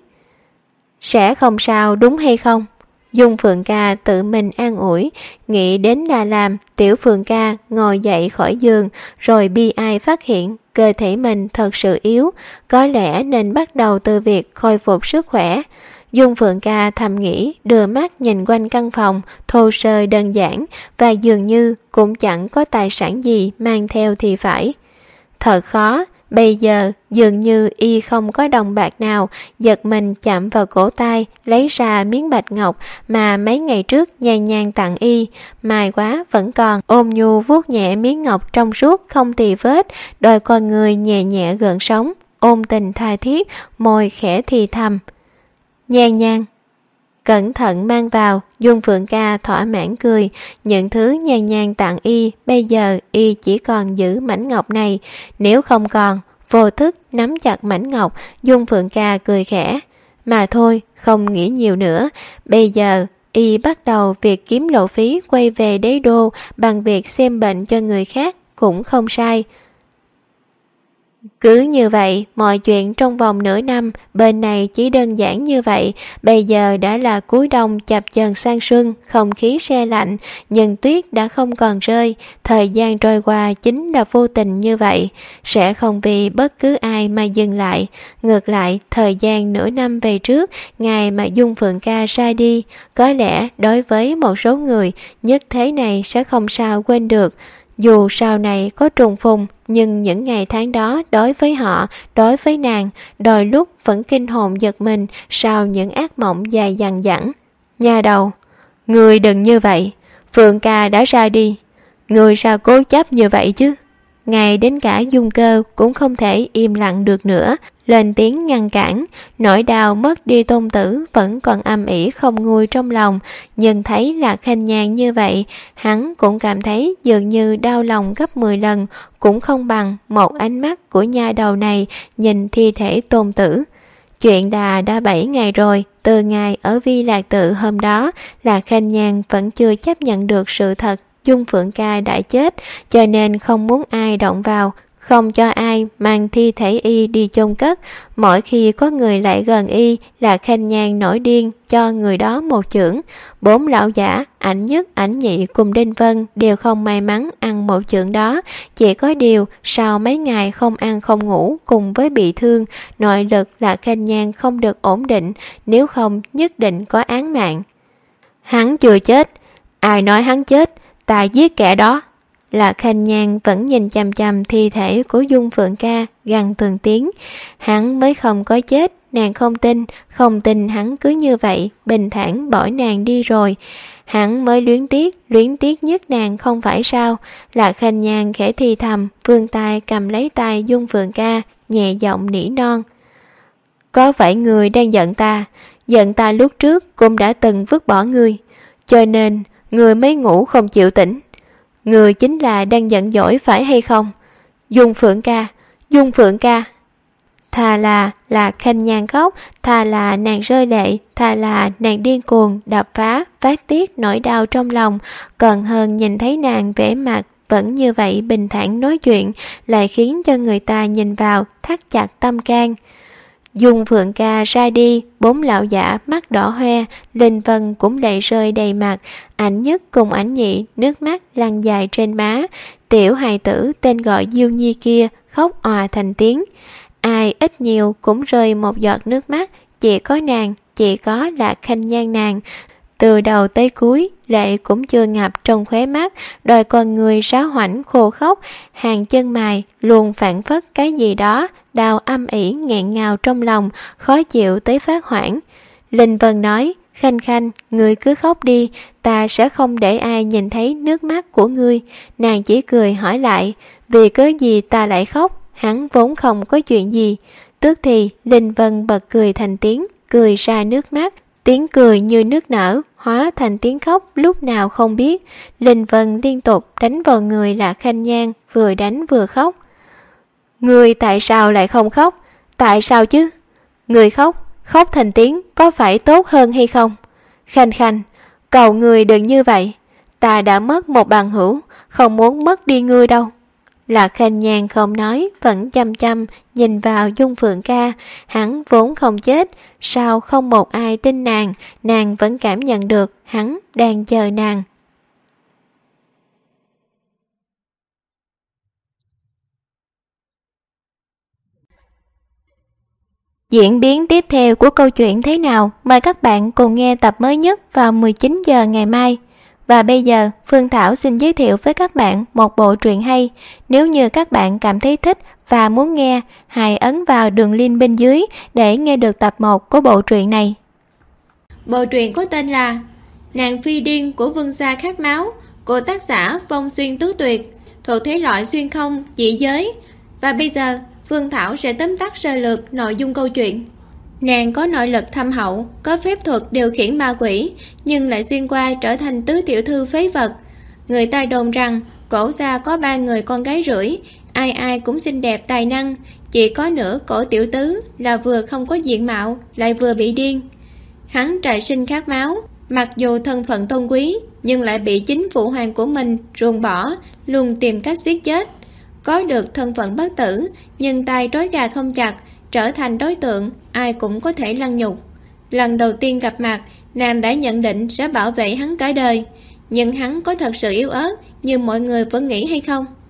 Sẽ không sao đúng hay không? Dung Phượng Ca tự mình an ủi, nghĩ đến là làm. Tiểu Phượng Ca ngồi dậy khỏi giường, rồi bi ai phát hiện cơ thể mình thật sự yếu, có lẽ nên bắt đầu từ việc khôi phục sức khỏe. Dung Phượng Ca thầm nghĩ, đưa mắt nhìn quanh căn phòng thô sơ đơn giản, và dường như cũng chẳng có tài sản gì mang theo thì phải. Thật khó. Bây giờ dường như y không có đồng bạc nào, giật mình chạm vào cổ tay, lấy ra miếng bạch ngọc mà mấy ngày trước Nhan Nhan tặng y. May quá vẫn còn, ôm nhu vuốt nhẹ miếng ngọc trong suốt không tì vết, đôi con người nhẹ nhẹ gợn sóng, ôm tình tha thiết, môi khẽ thì thầm. Nhan Nhan. Cẩn thận mang vào. Dung Phượng Ca thỏa mãn cười, những thứ Nhan Nhan tặng y, bây giờ y chỉ còn giữ mảnh ngọc này, nếu không còn. Vô thức nắm chặt mảnh ngọc, Dung Phượng Ca cười khẽ. Mà thôi, không nghĩ nhiều nữa, bây giờ y bắt đầu việc kiếm lộ phí quay về đế đô bằng việc xem bệnh cho người khác cũng không sai. Cứ như vậy, mọi chuyện trong vòng nửa năm, bên này chỉ đơn giản như vậy. Bây giờ đã là cuối đông chập chờn sang xuân, không khí se lạnh, nhưng tuyết đã không còn rơi. Thời gian trôi qua chính là vô tình như vậy, sẽ không vì bất cứ ai mà dừng lại. Ngược lại, thời gian nửa năm về trước, ngày mà Dung Phượng Ca ra đi, có lẽ đối với một số người, nhất thế này sẽ không sao quên được. Dù sau này có trùng phùng, nhưng những ngày tháng đó đối với họ, đối với nàng, đôi lúc vẫn kinh hồn giật mình sau những ác mộng dài dằng dẳng. Nha đầu, người đừng như vậy, Phượng Ca đã ra đi, người sao cố chấp như vậy chứ? Ngay đến cả Dung Cơ cũng không thể im lặng được nữa, lên tiếng ngăn cản. Nỗi đau mất đi tôn tử vẫn còn âm ỉ không nguôi trong lòng, nhưng thấy Lạc Khanh Nhan như vậy, hắn cũng cảm thấy dường như đau lòng gấp 10 lần, cũng không bằng một ánh mắt của nha đầu này nhìn thi thể tôn tử. Chuyện đã 7 ngày rồi, từ ngày ở Vi Lạc Tự hôm đó, Lạc Khanh Nhan vẫn chưa chấp nhận được sự thật Dung Phượng Ca đã chết, cho nên không muốn ai động vào, không cho ai mang thi thể y đi chôn cất. Mỗi khi có người lại gần y, Lạc Khanh Nhan nổi điên cho người đó một chưởng. 4 lão giả, ảnh nhất, ảnh nhị cùng Đinh Vân đều không may mắn ăn một chưởng đó. Chỉ có điều sau mấy ngày không ăn không ngủ cùng với bị thương, nội lực Lạc Khanh Nhan không được ổn định, nếu không nhất định có án mạng. Hắn chưa chết. Ai nói hắn chết? Ta giết kẻ đó. Lạc Khanh Nhan vẫn nhìn chằm chằm thi thể của Dung Phượng Ca, gằn từng tiếng. Hắn mới không có chết, nàng không tin hắn cứ như vậy bình thản bỏ nàng đi rồi. Hắn mới luyến tiếc nhất nàng không phải sao? Lạc Khanh Nhan khẽ thì thầm, vươn tay cầm lấy tay Dung Phượng Ca, nhẹ giọng nỉ non. Có phải người đang giận ta lúc trước cũng đã từng vứt bỏ ngươi, cho nên người mới ngủ không chịu tỉnh. Người chính là đang giận dỗi phải hay không? Dung Phượng Ca. Thà là Lạc Khanh Nhan khóc, thà là nàng rơi lệ, thà là nàng điên cuồng đập phá, phát tiết nỗi đau trong lòng, còn hơn nhìn thấy nàng vẻ mặt vẫn như vậy bình thản nói chuyện, lại khiến cho người ta nhìn vào thắt chặt tâm can. Dung Phượng Ca ra đi, 4 lão giả mắt đỏ hoe, Linh Vân cũng lệ rơi đầy mặt, ảnh Nhất cùng ảnh Nhị nước mắt lăn dài trên má. Tiểu hài tử tên gọi Diêu Nhi kia khóc òa thành tiếng. Ai ít nhiều cũng rơi một giọt nước mắt, chỉ có nàng, chỉ có Lạc Khanh Nhan nàng. Từ đầu tới cuối, lệ cũng chưa ngập trong khóe mắt, đôi con người sáo hoảnh khô khóc, hàng chân mày luôn phản phất cái gì đó, đau âm ỉ nghẹn ngào trong lòng, khó chịu tới phát hoảng. Linh Vân nói, Khanh Khanh, ngươi cứ khóc đi, ta sẽ không để ai nhìn thấy nước mắt của ngươi. Nàng chỉ cười hỏi lại, vì cớ gì ta lại khóc, hắn vốn không có chuyện gì. Tức thì Linh Vân bật cười thành tiếng, cười ra nước mắt, tiếng cười như nước nở, hóa thành tiếng khóc lúc nào không biết. Linh Vân liên tục đánh vào người Lạc Khanh Nhan, vừa đánh vừa khóc. Ngươi tại sao lại không khóc? Tại sao chứ? Ngươi khóc thành tiếng có phải tốt hơn hay không? Khanh Khanh, cầu ngươi đừng như vậy. Ta đã mất một bằng hữu, không muốn mất đi ngươi đâu. Lạc Khanh Nhan không nói, vẫn chăm chăm nhìn vào Dung Phượng Ca. Hắn vốn không chết, sao không một ai tin nàng, nàng vẫn cảm nhận được hắn đang chờ nàng. Diễn biến tiếp theo của câu chuyện thế nào? Mời các bạn cùng nghe tập mới nhất vào 19 giờ ngày mai. Và bây giờ, Phương Thảo xin giới thiệu với các bạn một bộ truyện hay. Nếu như các bạn cảm thấy thích và muốn nghe, hãy ấn vào đường link bên dưới để nghe được tập 1 của bộ truyện này. Bộ truyện có tên là Nàng Phi Điên của Vương Gia Khát Máu của tác giả Phong Xuyên Tứ Tuyệt, thuộc thể loại xuyên không, chỉ giới. Và bây giờ, Phương Thảo sẽ tóm tắt sơ lược nội dung câu chuyện. Nàng có nội lực thâm hậu, có phép thuật điều khiển ma quỷ, nhưng lại xuyên qua trở thành tứ tiểu thư phế vật. Người ta đồn rằng cổ gia có 3 người con gái rưỡi, ai ai cũng xinh đẹp tài năng, chỉ có nửa cổ tiểu tứ là vừa không có diện mạo, lại vừa bị điên. Hắn trời sinh khát máu, mặc dù thân phận tôn quý, nhưng lại bị chính phụ hoàng của mình ruồng bỏ, luôn tìm cách giết chết. Có được thân phận bất tử, nhưng tay trói gà không chặt, trở thành đối tượng ai cũng có thể lăng nhục. Lần đầu tiên gặp mặt, nàng đã nhận định sẽ bảo vệ hắn cả đời, nhưng hắn có thật sự yếu ớt như mọi người vẫn nghĩ hay không?